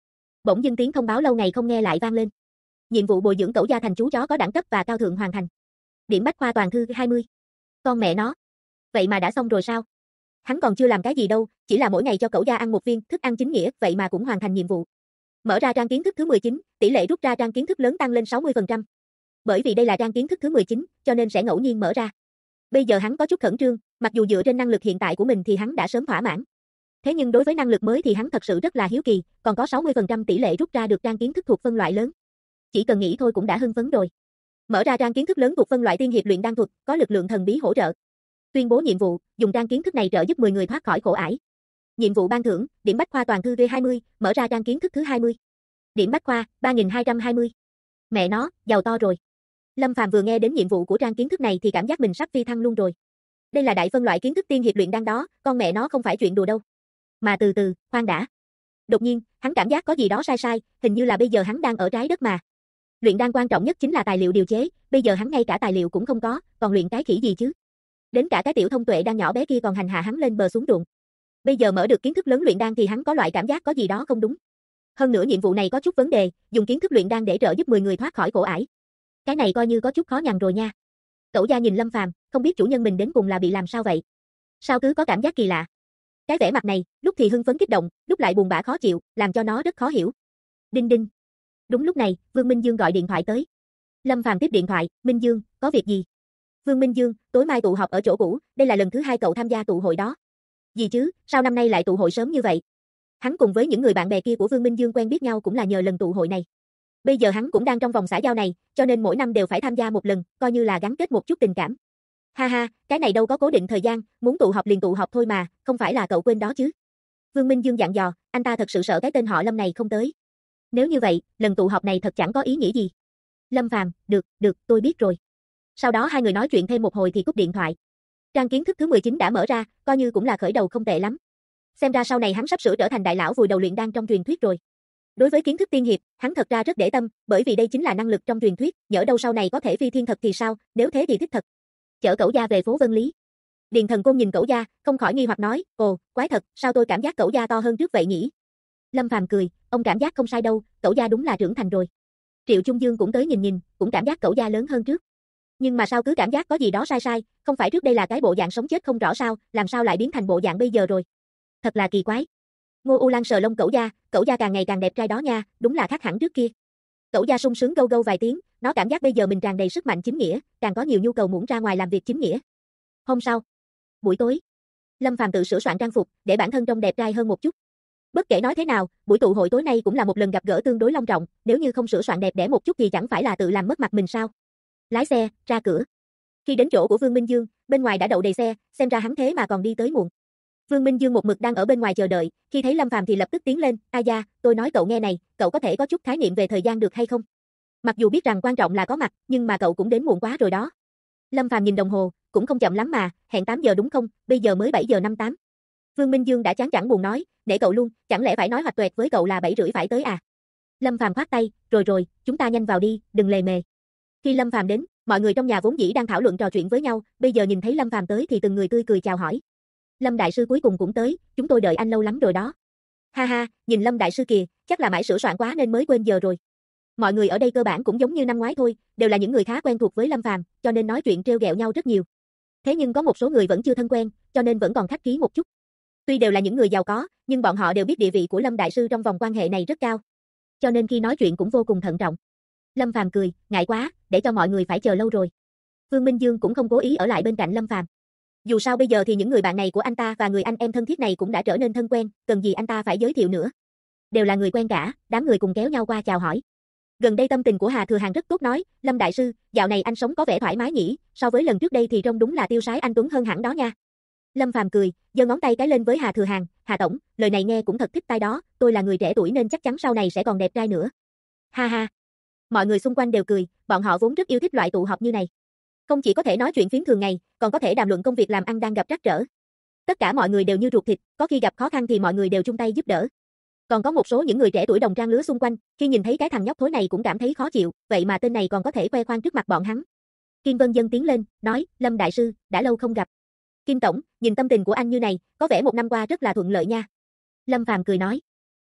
Bỗng dưng tiếng thông báo lâu ngày không nghe lại vang lên. Nhiệm vụ bồi dưỡng cẩu gia thành chú chó có đẳng cấp và cao thượng hoàn thành. Điểm bách khoa toàn thư 20. Con mẹ nó. Vậy mà đã xong rồi sao? Hắn còn chưa làm cái gì đâu, chỉ là mỗi ngày cho cẩu gia ăn một viên thức ăn chính nghĩa, vậy mà cũng hoàn thành nhiệm vụ. Mở ra trang kiến thức thứ 19, tỷ lệ rút ra trang kiến thức lớn tăng lên 60%. Bởi vì đây là trang kiến thức thứ 19, cho nên sẽ ngẫu nhiên mở ra. Bây giờ hắn có chút khẩn trương, mặc dù dựa trên năng lực hiện tại của mình thì hắn đã sớm thỏa mãn. Thế nhưng đối với năng lực mới thì hắn thật sự rất là hiếu kỳ, còn có 60% tỷ lệ rút ra được trang kiến thức thuộc phân loại lớn. Chỉ cần nghĩ thôi cũng đã hưng phấn rồi. Mở ra trang kiến thức lớn thuộc phân loại tiên hiệp luyện đan thuật, có lực lượng thần bí hỗ trợ. Tuyên bố nhiệm vụ, dùng trang kiến thức này trợ giúp 10 người thoát khỏi khổ ải. Nhiệm vụ ban thưởng, điểm bách khoa toàn thư V20, mở ra trang kiến thức thứ 20. Điểm bách khoa, 3220. Mẹ nó, giàu to rồi. Lâm Phàm vừa nghe đến nhiệm vụ của trang kiến thức này thì cảm giác mình sắp phi thăng luôn rồi. Đây là đại phân loại kiến thức tiên hiệp luyện đan đó, con mẹ nó không phải chuyện đùa đâu. Mà từ từ, khoan đã. Đột nhiên, hắn cảm giác có gì đó sai sai, hình như là bây giờ hắn đang ở trái đất mà. Luyện đan quan trọng nhất chính là tài liệu điều chế, bây giờ hắn ngay cả tài liệu cũng không có, còn luyện cái khỉ gì chứ? Đến cả cái tiểu thông tuệ đang nhỏ bé kia còn hành hạ hắn lên bờ xuống ruộng. Bây giờ mở được kiến thức lớn luyện đan thì hắn có loại cảm giác có gì đó không đúng. Hơn nữa nhiệm vụ này có chút vấn đề, dùng kiến thức luyện đan để trợ giúp 10 người thoát khỏi khổ ải. Cái này coi như có chút khó nhằn rồi nha. Cẩu gia nhìn Lâm Phàm, không biết chủ nhân mình đến cùng là bị làm sao vậy? Sao cứ có cảm giác kỳ lạ? Cái vẻ mặt này, lúc thì hưng phấn kích động, lúc lại buồn bã khó chịu, làm cho nó rất khó hiểu. Đinh đinh. Đúng lúc này, Vương Minh Dương gọi điện thoại tới. Lâm Phàm tiếp điện thoại, Minh Dương, có việc gì? Vương Minh Dương, tối mai tụ họp ở chỗ cũ, đây là lần thứ 2 cậu tham gia tụ hội đó. Gì chứ, sao năm nay lại tụ hội sớm như vậy? Hắn cùng với những người bạn bè kia của Vương Minh Dương quen biết nhau cũng là nhờ lần tụ hội này. Bây giờ hắn cũng đang trong vòng xã giao này, cho nên mỗi năm đều phải tham gia một lần, coi như là gắn kết một chút tình cảm. Ha ha, cái này đâu có cố định thời gian, muốn tụ họp liền tụ họp thôi mà, không phải là cậu quên đó chứ? Vương Minh Dương dặn dò, anh ta thật sự sợ cái tên họ Lâm này không tới. Nếu như vậy, lần tụ họp này thật chẳng có ý nghĩa gì. Lâm Phàm, được, tôi biết rồi. Sau đó hai người nói chuyện thêm một hồi thì cúp điện thoại. Trang kiến thức thứ 19 đã mở ra, coi như cũng là khởi đầu không tệ lắm. Xem ra sau này hắn sắp sửa trở thành đại lão vùi đầu luyện đan trong truyền thuyết rồi. Đối với kiến thức tiên hiệp, hắn thật ra rất để tâm, bởi vì đây chính là năng lực trong truyền thuyết, nhỡ đâu sau này có thể phi thiên thật thì sao, nếu thế thì thích thật. Chở cẩu gia về phố Vân Lý. Điền Thần Côn nhìn cẩu gia, không khỏi nghi hoặc nói, ồ, quái thật, sao tôi cảm giác cẩu gia to hơn trước vậy nhỉ? Lâm Phàm cười, ông cảm giác không sai đâu, cẩu gia đúng là trưởng thành rồi. Triệu Trung Dương cũng tới nhìn, cũng cảm giác cẩu gia lớn hơn trước. Nhưng mà sao cứ cảm giác có gì đó sai sai, không phải trước đây là cái bộ dạng sống chết không rõ sao, làm sao lại biến thành bộ dạng bây giờ rồi? Thật là kỳ quái. Ngô U Lan sờ lông cẩu gia càng ngày càng đẹp trai đó nha, đúng là khác hẳn trước kia. Cẩu gia sung sướng gâu gâu vài tiếng, nó cảm giác bây giờ mình tràn đầy sức mạnh chính nghĩa, càng có nhiều nhu cầu muốn ra ngoài làm việc chính nghĩa. Hôm sau, buổi tối, Lâm Phàm tự sửa soạn trang phục, để bản thân trông đẹp trai hơn một chút. Bất kể nói thế nào, buổi tụ hội tối nay cũng là một lần gặp gỡ tương đối long trọng, nếu như không sửa soạn đẹp đẽ một chút thì chẳng phải là tự làm mất mặt mình sao? Lái xe, ra cửa. Khi đến chỗ của Vương Minh Dương, bên ngoài đã đậu đầy xe, xem ra hắn thế mà còn đi tới muộn. Vương Minh Dương một mực đang ở bên ngoài chờ đợi, khi thấy Lâm Phàm thì lập tức tiến lên, "A gia, tôi nói cậu nghe này, cậu có thể có chút khái niệm về thời gian được hay không? Mặc dù biết rằng quan trọng là có mặt, nhưng mà cậu cũng đến muộn quá rồi đó." Lâm Phàm nhìn đồng hồ, cũng không chậm lắm mà, hẹn 8 giờ đúng không, bây giờ mới 7 giờ 58. Vương Minh Dương đã chán chẳng buồn nói, "Để cậu luôn, chẳng lẽ phải nói hoạch toẹt với cậu là 7 rưỡi phải tới à?" Lâm Phàm khoát tay, rồi, chúng ta nhanh vào đi, đừng lề mề." Khi Lâm Phàm đến, mọi người trong nhà vốn dĩ đang thảo luận trò chuyện với nhau, bây giờ nhìn thấy Lâm Phàm tới thì từng người tươi cười chào hỏi. "Lâm đại sư cuối cùng cũng tới, chúng tôi đợi anh lâu lắm rồi đó." "Ha ha, nhìn Lâm đại sư kìa, chắc là mãi sửa soạn quá nên mới quên giờ rồi." Mọi người ở đây cơ bản cũng giống như năm ngoái thôi, đều là những người khá quen thuộc với Lâm Phàm, cho nên nói chuyện trêu ghẹo nhau rất nhiều. Thế nhưng có một số người vẫn chưa thân quen, cho nên vẫn còn khách khí một chút. Tuy đều là những người giàu có, nhưng bọn họ đều biết địa vị của Lâm đại sư trong vòng quan hệ này rất cao. Cho nên khi nói chuyện cũng vô cùng thận trọng. Lâm Phàm cười, ngại quá, để cho mọi người phải chờ lâu rồi. Vương Minh Dương cũng không cố ý ở lại bên cạnh Lâm Phàm. Dù sao bây giờ thì những người bạn này của anh ta và người anh em thân thiết này cũng đã trở nên thân quen, cần gì anh ta phải giới thiệu nữa. Đều là người quen cả, đám người cùng kéo nhau qua chào hỏi. Gần đây tâm tình của Hà Thừa Hàng rất tốt nói, "Lâm đại sư, dạo này anh sống có vẻ thoải mái nhỉ, so với lần trước đây thì trông đúng là tiêu sái anh tuấn hơn hẳn đó nha." Lâm Phàm cười, giơ ngón tay cái lên với Hà Thừa Hàng, "Hà tổng, lời này nghe cũng thật thích tai đó, tôi là người trẻ tuổi nên chắc chắn sau này sẽ còn đẹp trai nữa." Ha ha. Mọi người xung quanh đều cười, bọn họ vốn rất yêu thích loại tụ họp như này. Không chỉ có thể nói chuyện phiếm thường ngày, còn có thể đàm luận công việc làm ăn đang gặp trắc trở. Tất cả mọi người đều như ruột thịt, có khi gặp khó khăn thì mọi người đều chung tay giúp đỡ. Còn có một số những người trẻ tuổi đồng trang lứa xung quanh, khi nhìn thấy cái thằng nhóc thối này cũng cảm thấy khó chịu, vậy mà tên này còn có thể khoe khoang trước mặt bọn hắn. Kim Vân Dân tiến lên, nói, "Lâm đại sư, đã lâu không gặp. Kim tổng, nhìn tâm tình của anh như này, có vẻ một năm qua rất là thuận lợi nha." Lâm Phàm cười nói,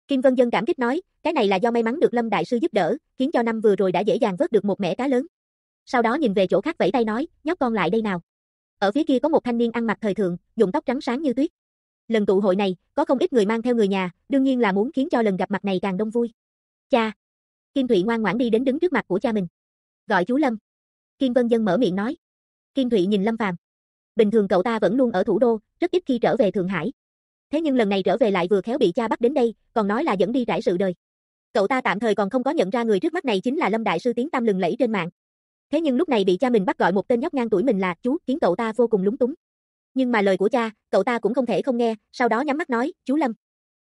Kim Vân Dân cảm kích nói, cái này là do may mắn được Lâm đại sư giúp đỡ, khiến cho năm vừa rồi đã dễ dàng vớt được một mẻ cá lớn. Sau đó nhìn về chỗ khác vẫy tay nói, nhóc con lại đây nào. Ở phía kia có một thanh niên ăn mặc thời thượng, nhuộm tóc trắng sáng như tuyết. Lần tụ hội này, có không ít người mang theo người nhà, đương nhiên là muốn khiến cho lần gặp mặt này càng đông vui. Cha. Kim Thụy ngoan ngoãn đi đến đứng trước mặt của cha mình. Gọi chú Lâm. Kim Vân Dân mở miệng nói. Kim Thụy nhìn Lâm Phàm. Bình thường cậu ta vẫn luôn ở thủ đô, rất ít khi trở về Thượng Hải. Thế nhưng lần này trở về lại vừa khéo bị cha bắt đến đây, còn nói là dẫn đi trải sự đời. Cậu ta tạm thời còn không có nhận ra người trước mắt này chính là Lâm đại sư tiếng tăm lừng lẫy trên mạng. Thế nhưng lúc này bị cha mình bắt gọi một tên nhóc ngang tuổi mình là chú, khiến cậu ta vô cùng lúng túng. Nhưng mà lời của cha, cậu ta cũng không thể không nghe, sau đó nhắm mắt nói, chú Lâm.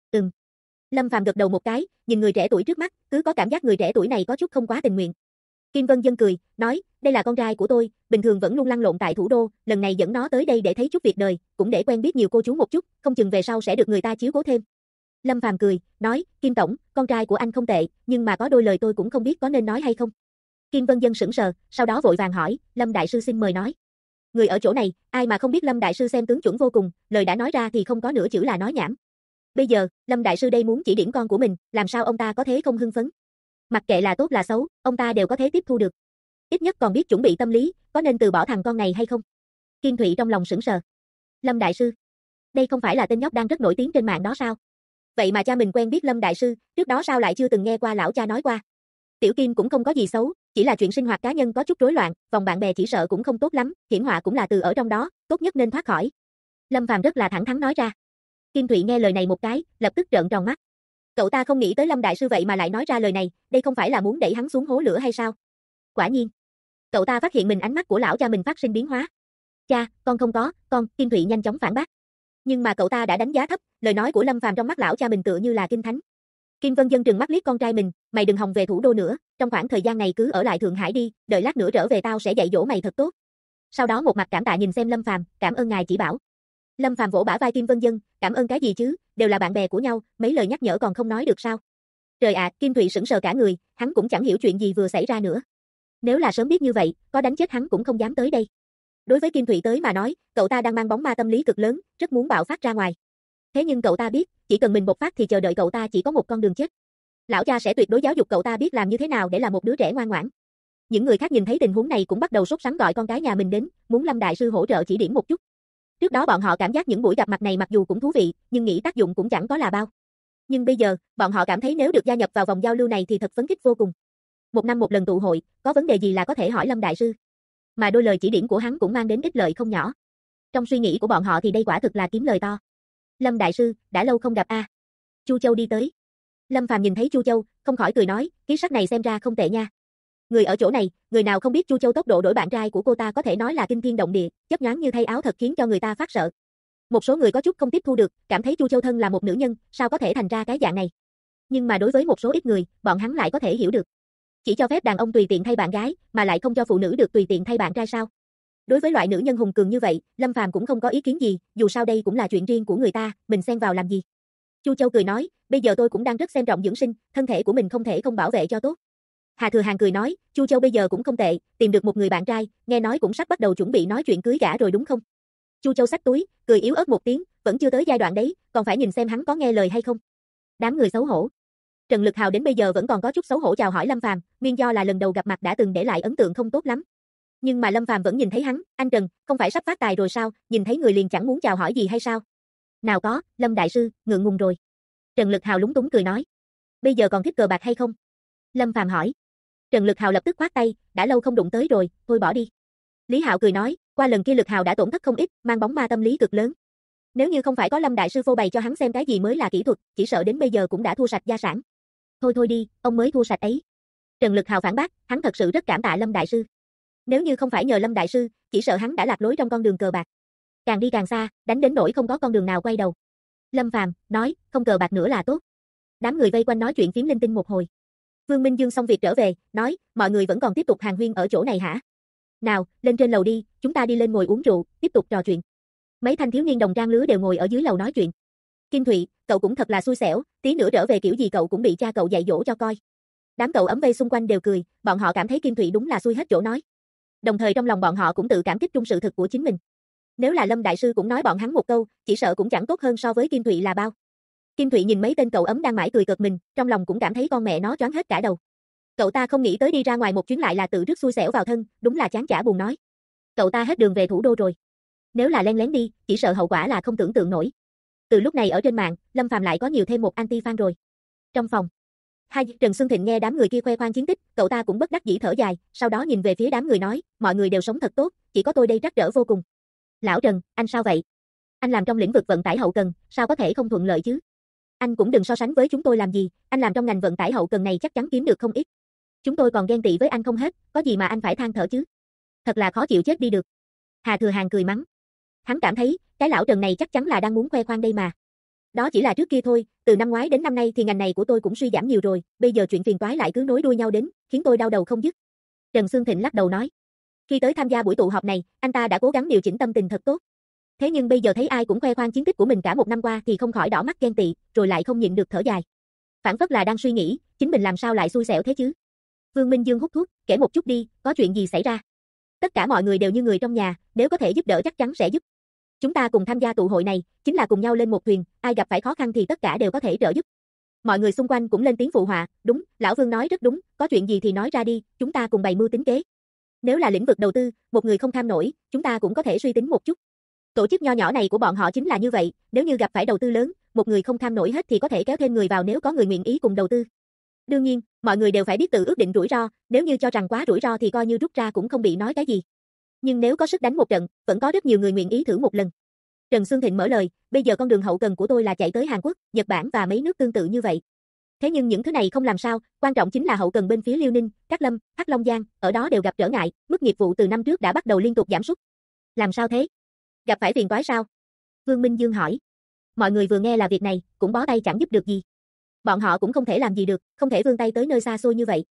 Lâm Phàm gật đầu một cái, nhìn người trẻ tuổi trước mắt, cứ có cảm giác người trẻ tuổi này có chút không quá tình nguyện. Kim Vân Dân cười, nói, đây là con trai của tôi, bình thường vẫn luôn lăn lộn tại thủ đô, lần này dẫn nó tới đây để thấy chút việc đời, cũng để quen biết nhiều cô chú một chút, không chừng về sau sẽ được người ta chiếu cố thêm. Lâm Phàm cười, nói, Kim tổng, con trai của anh không tệ, nhưng mà có đôi lời tôi cũng không biết có nên nói hay không. Kim Vân Dân sững sờ, sau đó vội vàng hỏi, Lâm đại sư xin mời nói. Người ở chỗ này, ai mà không biết Lâm đại sư xem tướng chuẩn vô cùng, lời đã nói ra thì không có nửa chữ là nói nhảm. Bây giờ, Lâm đại sư đây muốn chỉ điểm con của mình, làm sao ông ta có thế không hưng phấn? Mặc kệ là tốt là xấu, ông ta đều có thể tiếp thu được. Ít nhất còn biết chuẩn bị tâm lý, có nên từ bỏ thằng con này hay không? Kim Thụy trong lòng sững sờ. Lâm đại sư, đây không phải là tên nhóc đang rất nổi tiếng trên mạng đó sao? Vậy mà cha mình quen biết Lâm đại sư, trước đó sao lại chưa từng nghe qua lão cha nói qua? Tiểu Kim cũng không có gì xấu, chỉ là chuyện sinh hoạt cá nhân có chút rối loạn, vòng bạn bè chỉ sợ cũng không tốt lắm, hiểm họa cũng là từ ở trong đó, tốt nhất nên thoát khỏi. Lâm Phàm rất là thẳng thắn nói ra. Kim Thụy nghe lời này một cái, lập tức trợn tròn mắt. Cậu ta không nghĩ tới Lâm đại sư vậy mà lại nói ra lời này, đây không phải là muốn đẩy hắn xuống hố lửa hay sao? Quả nhiên, cậu ta phát hiện mình ánh mắt của lão cha mình phát sinh biến hóa. Cha, con không có, con, Kim Thụy nhanh chóng phản bác. Nhưng mà cậu ta đã đánh giá thấp, lời nói của Lâm Phàm trong mắt lão cha mình tựa như là kinh thánh. Kim Vân Dân trừng mắt liếc con trai mình, mày đừng hòng về thủ đô nữa, trong khoảng thời gian này cứ ở lại Thượng Hải đi, đợi lát nữa trở về tao sẽ dạy dỗ mày thật tốt. Sau đó một mặt cảm tạ nhìn xem Lâm Phàm, cảm ơn ngài chỉ bảo. Lâm Phàm vỗ bả vai Kim Vân Dân, cảm ơn cái gì chứ, đều là bạn bè của nhau, mấy lời nhắc nhở còn không nói được sao? Trời ạ, Kim Thụy sững sờ cả người, hắn cũng chẳng hiểu chuyện gì vừa xảy ra nữa. Nếu là sớm biết như vậy, có đánh chết hắn cũng không dám tới đây. Đối với Kim Thụy tới mà nói, cậu ta đang mang bóng ma tâm lý cực lớn, rất muốn bạo phát ra ngoài. Thế nhưng cậu ta biết, chỉ cần mình bộc phát thì chờ đợi cậu ta chỉ có một con đường chết. Lão cha sẽ tuyệt đối giáo dục cậu ta biết làm như thế nào để là một đứa trẻ ngoan ngoãn. Những người khác nhìn thấy tình huống này cũng bắt đầu sốt sắng gọi con cái nhà mình đến, muốn Lâm đại sư hỗ trợ chỉ điểm một chút. Trước đó bọn họ cảm giác những buổi gặp mặt này mặc dù cũng thú vị, nhưng nghĩ tác dụng cũng chẳng có là bao. Nhưng bây giờ, bọn họ cảm thấy nếu được gia nhập vào vòng giao lưu này thì thật phấn khích vô cùng. Một năm một lần tụ hội, có vấn đề gì là có thể hỏi Lâm đại sư. Mà đôi lời chỉ điểm của hắn cũng mang đến ích lợi không nhỏ. Trong suy nghĩ của bọn họ thì đây quả thực là kiếm lời to. Lâm đại sư, đã lâu không gặp a. Chu Châu đi tới. Lâm Phàm nhìn thấy Chu Châu, không khỏi cười nói, ký sắc này xem ra không tệ nha. Người ở chỗ này, người nào không biết Chu Châu tốc độ đổi bạn trai của cô ta có thể nói là kinh thiên động địa, chớp nhoáng như thay áo thật khiến cho người ta phát sợ. Một số người có chút không tiếp thu được, cảm thấy Chu Châu thân là một nữ nhân, sao có thể thành ra cái dạng này. Nhưng mà đối với một số ít người, bọn hắn lại có thể hiểu được. Chỉ cho phép đàn ông tùy tiện thay bạn gái, mà lại không cho phụ nữ được tùy tiện thay bạn trai sao? Đối với loại nữ nhân hùng cường như vậy, Lâm Phàm cũng không có ý kiến gì, dù sao đây cũng là chuyện riêng của người ta, mình xen vào làm gì? Chu Châu cười nói, bây giờ tôi cũng đang rất xem trọng dưỡng sinh, thân thể của mình không thể không bảo vệ cho tốt. Hà Thừa Hàng cười nói, Chu Châu bây giờ cũng không tệ, tìm được một người bạn trai, nghe nói cũng sắp bắt đầu chuẩn bị nói chuyện cưới gả rồi đúng không? Chu Châu xách túi, cười yếu ớt một tiếng, vẫn chưa tới giai đoạn đấy, còn phải nhìn xem hắn có nghe lời hay không. Đám người xấu hổ. Trần Lực Hào đến bây giờ vẫn còn có chút xấu hổ chào hỏi Lâm Phàm, nguyên do là lần đầu gặp mặt đã từng để lại ấn tượng không tốt lắm. Nhưng mà Lâm Phàm vẫn nhìn thấy hắn, anh Trần, không phải sắp phát tài rồi sao, nhìn thấy người liền chẳng muốn chào hỏi gì hay sao? Nào có, Lâm đại sư, ngượng ngùng rồi. Trần Lực Hào lúng túng cười nói. Bây giờ còn thích cờ bạc hay không? Lâm Phàm hỏi. Trần Lực Hào lập tức khoát tay, đã lâu không đụng tới rồi, thôi bỏ đi. Lý Hạo cười nói, qua lần kia Lực Hào đã tổn thất không ít, mang bóng ma tâm lý cực lớn. Nếu như không phải có Lâm đại sư phô bày cho hắn xem cái gì mới là kỹ thuật, chỉ sợ đến bây giờ cũng đã thua sạch gia sản. Thôi thôi đi, ông mới thua sạch ấy. Trần Lực Hào phản bác, hắn thật sự rất cảm tạ Lâm đại sư. Nếu như không phải nhờ Lâm đại sư, chỉ sợ hắn đã lạc lối trong con đường cờ bạc. Càng đi càng xa, đánh đến nỗi không có con đường nào quay đầu. Lâm Phàm nói, không cờ bạc nữa là tốt. Đám người vây quanh nói chuyện phím linh tinh một hồi. Vương Minh Dương xong việc trở về, nói, mọi người vẫn còn tiếp tục hàn huyên ở chỗ này hả? Nào, lên trên lầu đi, chúng ta đi lên ngồi uống rượu, tiếp tục trò chuyện. Mấy thanh thiếu niên đồng trang lứa đều ngồi ở dưới lầu nói chuyện. Kim Thụy, cậu cũng thật là xui xẻo, tí nữa trở về kiểu gì cậu cũng bị cha cậu dạy dỗ cho coi. Đám cậu ấm vây xung quanh đều cười, bọn họ cảm thấy Kim Thụy đúng là xui hết chỗ nói. Đồng thời trong lòng bọn họ cũng tự cảm kích trung sự thực của chính mình. Nếu là Lâm đại sư cũng nói bọn hắn một câu, chỉ sợ cũng chẳng tốt hơn so với Kim Thụy là bao. Kim Thụy nhìn mấy tên cậu ấm đang mãi cười cợt mình, trong lòng cũng cảm thấy con mẹ nó choáng hết cả đầu. Cậu ta không nghĩ tới đi ra ngoài một chuyến lại là tự rước xui xẻo vào thân, đúng là chán chả buồn nói. Cậu ta hết đường về thủ đô rồi. Nếu là len lén đi, chỉ sợ hậu quả là không tưởng tượng nổi. Từ lúc này ở trên mạng, Lâm Phàm lại có nhiều thêm một anti-fan rồi. Trong phòng, Trần Xuân Thịnh nghe đám người kia khoe khoang chiến tích, cậu ta cũng bất đắc dĩ thở dài, sau đó nhìn về phía đám người nói, mọi người đều sống thật tốt, chỉ có tôi đây trắc trở vô cùng. Lão Trần, anh sao vậy? Anh làm trong lĩnh vực vận tải hậu cần, sao có thể không thuận lợi chứ? Anh cũng đừng so sánh với chúng tôi làm gì, anh làm trong ngành vận tải hậu cần này chắc chắn kiếm được không ít. Chúng tôi còn ghen tị với anh không hết, có gì mà anh phải than thở chứ? Thật là khó chịu chết đi được. Hà Thừa Hàng cười mắng. Hắn cảm thấy, cái lão Trần này chắc chắn là đang muốn khoe khoang đây mà. Đó chỉ là trước kia thôi, từ năm ngoái đến năm nay thì ngành này của tôi cũng suy giảm nhiều rồi, bây giờ chuyện phiền toái lại cứ nối đuôi nhau đến, khiến tôi đau đầu không dứt. Trần Xuân Thịnh lắc đầu nói. Khi tới tham gia buổi tụ họp này, anh ta đã cố gắng điều chỉnh tâm tình thật tốt. Thế nhưng bây giờ thấy ai cũng khoe khoang chiến tích của mình cả một năm qua thì không khỏi đỏ mắt ghen tị, rồi lại không nhịn được thở dài. Phản phất là đang suy nghĩ, chính mình làm sao lại xui xẻo thế chứ? Vương Minh Dương hút thuốc, kể một chút đi, có chuyện gì xảy ra? Tất cả mọi người đều như người trong nhà, nếu có thể giúp đỡ chắc chắn sẽ giúp. Chúng ta cùng tham gia tụ hội này, chính là cùng nhau lên một thuyền, ai gặp phải khó khăn thì tất cả đều có thể trợ giúp. Mọi người xung quanh cũng lên tiếng phụ họa, đúng, lão Vương nói rất đúng, có chuyện gì thì nói ra đi, chúng ta cùng bày mưu tính kế. Nếu là lĩnh vực đầu tư, một người không tham nổi, chúng ta cũng có thể suy tính một chút. Tổ chức nho nhỏ này của bọn họ chính là như vậy, nếu như gặp phải đầu tư lớn, một người không tham nổi hết thì có thể kéo thêm người vào nếu có người nguyện ý cùng đầu tư. Đương nhiên, mọi người đều phải biết tự ước định rủi ro, nếu như cho rằng quá rủi ro thì coi như rút ra cũng không bị nói cái gì. Nhưng nếu có sức đánh một trận, vẫn có rất nhiều người nguyện ý thử một lần. Trần Xuân Thịnh mở lời, bây giờ con đường hậu cần của tôi là chạy tới Hàn Quốc, Nhật Bản và mấy nước tương tự như vậy. Thế nhưng những thứ này không làm sao, quan trọng chính là hậu cần bên phía Liêu Ninh, Cát Lâm, Hắc Long Giang, ở đó đều gặp trở ngại, mức nghiệp vụ từ năm trước đã bắt đầu liên tục giảm sút. Làm sao thế? Gặp phải phiền toái sao? Vương Minh Dương hỏi. Mọi người vừa nghe là việc này, cũng bó tay chẳng giúp được gì. Bọn họ cũng không thể làm gì được, không thể vươn tay tới nơi xa xôi như vậy.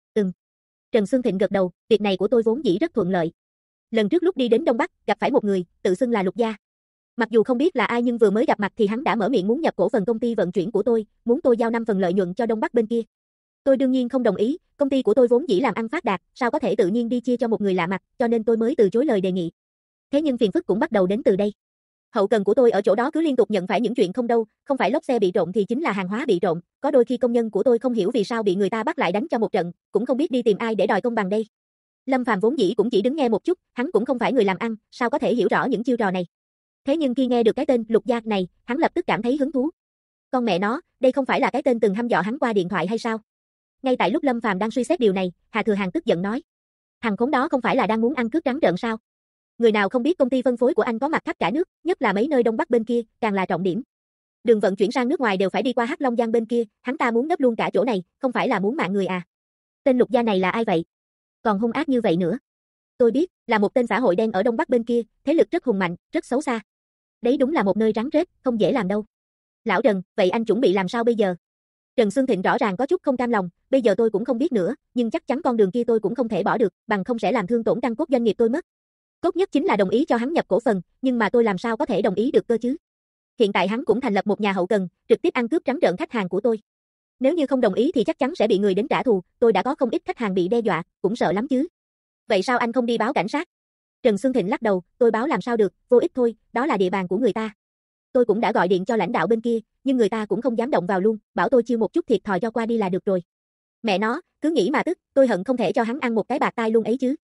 Trần Xuân Thịnh gật đầu, việc này của tôi vốn dĩ rất thuận lợi. Lần trước lúc đi đến Đông Bắc, gặp phải một người, tự xưng là Lục Gia. Mặc dù không biết là ai nhưng vừa mới gặp mặt thì hắn đã mở miệng muốn nhập cổ phần công ty vận chuyển của tôi, muốn tôi giao 5 phần lợi nhuận cho Đông Bắc bên kia. Tôi đương nhiên không đồng ý, công ty của tôi vốn dĩ làm ăn phát đạt, sao có thể tự nhiên đi chia cho một người lạ mặt, cho nên tôi mới từ chối lời đề nghị. Thế nhưng phiền phức cũng bắt đầu đến từ đây. Hậu cần của tôi ở chỗ đó cứ liên tục nhận phải những chuyện không đâu, không phải lốp xe bị trộn thì chính là hàng hóa bị trộn, có đôi khi công nhân của tôi không hiểu vì sao bị người ta bắt lại đánh cho một trận, cũng không biết đi tìm ai để đòi công bằng đây. Lâm Phàm vốn dĩ cũng chỉ đứng nghe một chút, hắn cũng không phải người làm ăn, sao có thể hiểu rõ những chiêu trò này. Thế nhưng khi nghe được cái tên Lục Gia này, hắn lập tức cảm thấy hứng thú. Con mẹ nó, đây không phải là cái tên từng hăm dọa hắn qua điện thoại hay sao? Ngay tại lúc Lâm Phàm đang suy xét điều này, Hà Thừa Hàng tức giận nói: "Thằng khốn đó không phải là đang muốn ăn cướp trắng trợn sao? Người nào không biết công ty phân phối của anh có mặt khắp cả nước, nhất là mấy nơi Đông Bắc bên kia, càng là trọng điểm. Đường vận chuyển sang nước ngoài đều phải đi qua Hắc Long Giang bên kia, hắn ta muốn đắp luôn cả chỗ này, không phải là muốn mạng người à? Tên Lục Gia này là ai vậy? Còn hung ác như vậy nữa." "Tôi biết, là một tên xã hội đen ở Đông Bắc bên kia, thế lực rất hùng mạnh, rất xấu xa. Đấy đúng là một nơi rắn rết, không dễ làm đâu." "Lão Trần, vậy anh chuẩn bị làm sao bây giờ?" Trần Xuân Thịnh rõ ràng có chút không cam lòng, bây giờ tôi cũng không biết nữa, nhưng chắc chắn con đường kia tôi cũng không thể bỏ được, bằng không sẽ làm thương tổn căn cốt doanh nghiệp tôi mất. Tốt nhất chính là đồng ý cho hắn nhập cổ phần, nhưng mà tôi làm sao có thể đồng ý được cơ chứ? Hiện tại hắn cũng thành lập một nhà hậu cần, trực tiếp ăn cướp trắng trợn khách hàng của tôi. Nếu như không đồng ý thì chắc chắn sẽ bị người đến trả thù, tôi đã có không ít khách hàng bị đe dọa, cũng sợ lắm chứ. Vậy sao anh không đi báo cảnh sát? Trần Xuân Thịnh lắc đầu, tôi báo làm sao được, vô ích thôi, đó là địa bàn của người ta. Tôi cũng đã gọi điện cho lãnh đạo bên kia, nhưng người ta cũng không dám động vào luôn, bảo tôi chiêu một chút thiệt thòi cho qua đi là được rồi. Mẹ nó, cứ nghĩ mà tức, tôi hận không thể cho hắn ăn một cái bạt tai luôn ấy chứ.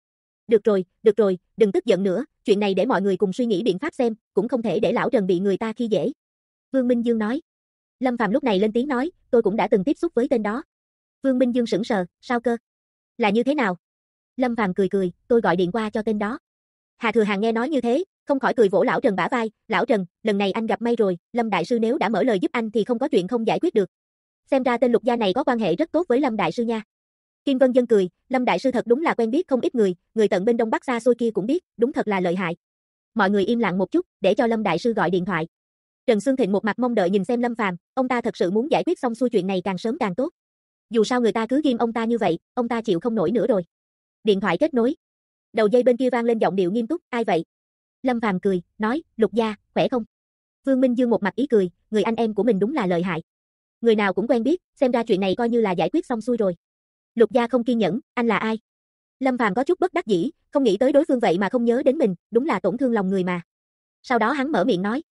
Được rồi, đừng tức giận nữa, chuyện này để mọi người cùng suy nghĩ biện pháp xem, cũng không thể để lão Trần bị người ta khi dễ. Vương Minh Dương nói. Lâm Phàm lúc này lên tiếng nói, tôi cũng đã từng tiếp xúc với tên đó. Vương Minh Dương sững sờ, sao cơ? Là như thế nào? Lâm Phàm cười cười, tôi gọi điện qua cho tên đó. Hà Thừa Hàng nghe nói như thế, không khỏi cười vỗ lão Trần bả vai, lão Trần, lần này anh gặp may rồi, Lâm Đại Sư nếu đã mở lời giúp anh thì không có chuyện không giải quyết được. Xem ra tên Lục Gia này có quan hệ rất tốt với Lâm Đại Sư nha. Kim Vân Dân cười, Lâm Đại Sư thật đúng là quen biết không ít người, người tận bên Đông Bắc xa xôi kia cũng biết, đúng thật là lợi hại. Mọi người im lặng một chút, để cho Lâm Đại Sư gọi điện thoại. Trần Xuân Thịnh một mặt mong đợi nhìn xem Lâm Phàm, ông ta thật sự muốn giải quyết xong xuôi chuyện này càng sớm càng tốt. Dù sao người ta cứ ghim ông ta như vậy, ông ta chịu không nổi nữa rồi. Điện thoại kết nối. Đầu dây bên kia vang lên giọng điệu nghiêm túc, ai vậy? Lâm Phàm cười, nói, Lục Gia, khỏe không? Vương Minh Dương một mặt ý cười, người anh em của mình đúng là lợi hại. Người nào cũng quen biết, xem ra chuyện này coi như là giải quyết xong xuôi rồi. Lục Gia không kiên nhẫn, anh là ai? Lâm Phàm có chút bất đắc dĩ, không nghĩ tới đối phương vậy mà không nhớ đến mình, đúng là tổn thương lòng người mà. Sau đó hắn mở miệng nói,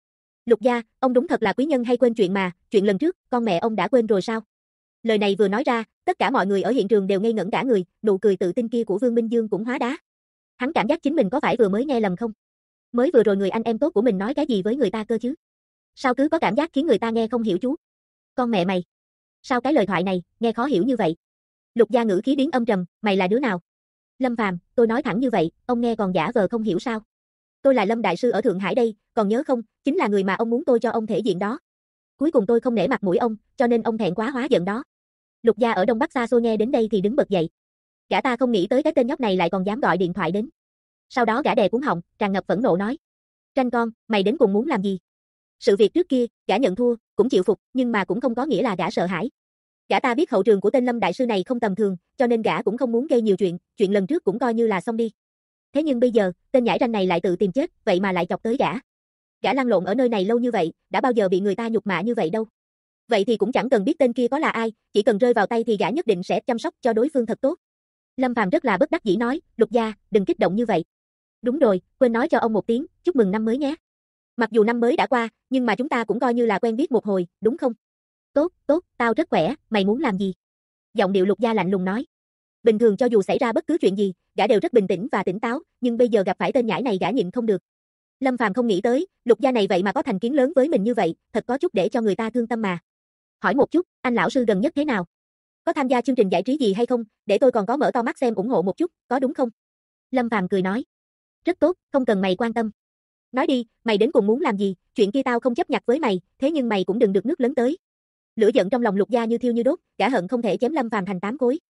Lục gia, ông đúng thật là quý nhân hay quên chuyện mà, chuyện lần trước, con mẹ ông đã quên rồi sao? Lời này vừa nói ra, tất cả mọi người ở hiện trường đều ngây ngẩn cả người, nụ cười tự tin kia của Vương Minh Dương cũng hóa đá. Hắn cảm giác chính mình có phải vừa mới nghe lầm không? Mới vừa rồi người anh em tốt của mình nói cái gì với người ta cơ chứ? Sao cứ có cảm giác khiến người ta nghe không hiểu chú? Con mẹ mày! Sao cái lời thoại này, nghe khó hiểu như vậy? Lục gia ngữ khí biến âm trầm, mày là đứa nào? Lâm Phàm, tôi nói thẳng như vậy, ông nghe còn giả vờ không hiểu sao? Tôi là Lâm đại sư ở Thượng Hải đây, còn nhớ không, chính là người mà ông muốn tôi cho ông thể diện đó. Cuối cùng tôi không nể mặt mũi ông, cho nên ông thẹn quá hóa giận đó. Lục gia ở Đông Bắc xa xôi nghe đến đây thì đứng bật dậy. Gã ta không nghĩ tới cái tên nhóc này lại còn dám gọi điện thoại đến. Sau đó gã đè cuống họng, tràn ngập phẫn nộ nói: "Tranh con, mày đến cùng muốn làm gì?" Sự việc trước kia, gã nhận thua, cũng chịu phục, nhưng mà cũng không có nghĩa là gã sợ hãi. Gã ta biết hậu trường của tên Lâm đại sư này không tầm thường, cho nên gã cũng không muốn gây nhiều chuyện, chuyện lần trước cũng coi như là xong đi. Thế nhưng bây giờ, tên nhãi ranh này lại tự tìm chết, vậy mà lại chọc tới gã. Gã lăn lộn ở nơi này lâu như vậy, đã bao giờ bị người ta nhục mạ như vậy đâu. Vậy thì cũng chẳng cần biết tên kia có là ai, chỉ cần rơi vào tay thì gã nhất định sẽ chăm sóc cho đối phương thật tốt. Lâm Phàm rất là bất đắc dĩ nói, Lục gia, đừng kích động như vậy. Đúng rồi, quên nói cho ông một tiếng, chúc mừng năm mới nhé. Mặc dù năm mới đã qua, nhưng mà chúng ta cũng coi như là quen biết một hồi, đúng không? Tốt, tốt, tao rất khỏe, mày muốn làm gì? Giọng điệu Lục gia lạnh lùng nói. Bình thường cho dù xảy ra bất cứ chuyện gì, gã đều rất bình tĩnh và tỉnh táo, nhưng bây giờ gặp phải tên nhãi này gã nhịn không được. Lâm Phàm không nghĩ tới, Lục gia này vậy mà có thành kiến lớn với mình như vậy, thật có chút để cho người ta thương tâm mà. Hỏi một chút, anh lão sư gần nhất thế nào? Có tham gia chương trình giải trí gì hay không, để tôi còn có mở to mắt xem ủng hộ một chút, có đúng không? Lâm Phàm cười nói. Rất tốt, không cần mày quan tâm. Nói đi, mày đến cùng muốn làm gì, chuyện kia tao không chấp nhặt với mày, thế nhưng mày cũng đừng được nước lớn tới. Lửa giận trong lòng Lục gia như thiêu như đốt, gã hận không thể chém Lâm Phàm thành tám khối.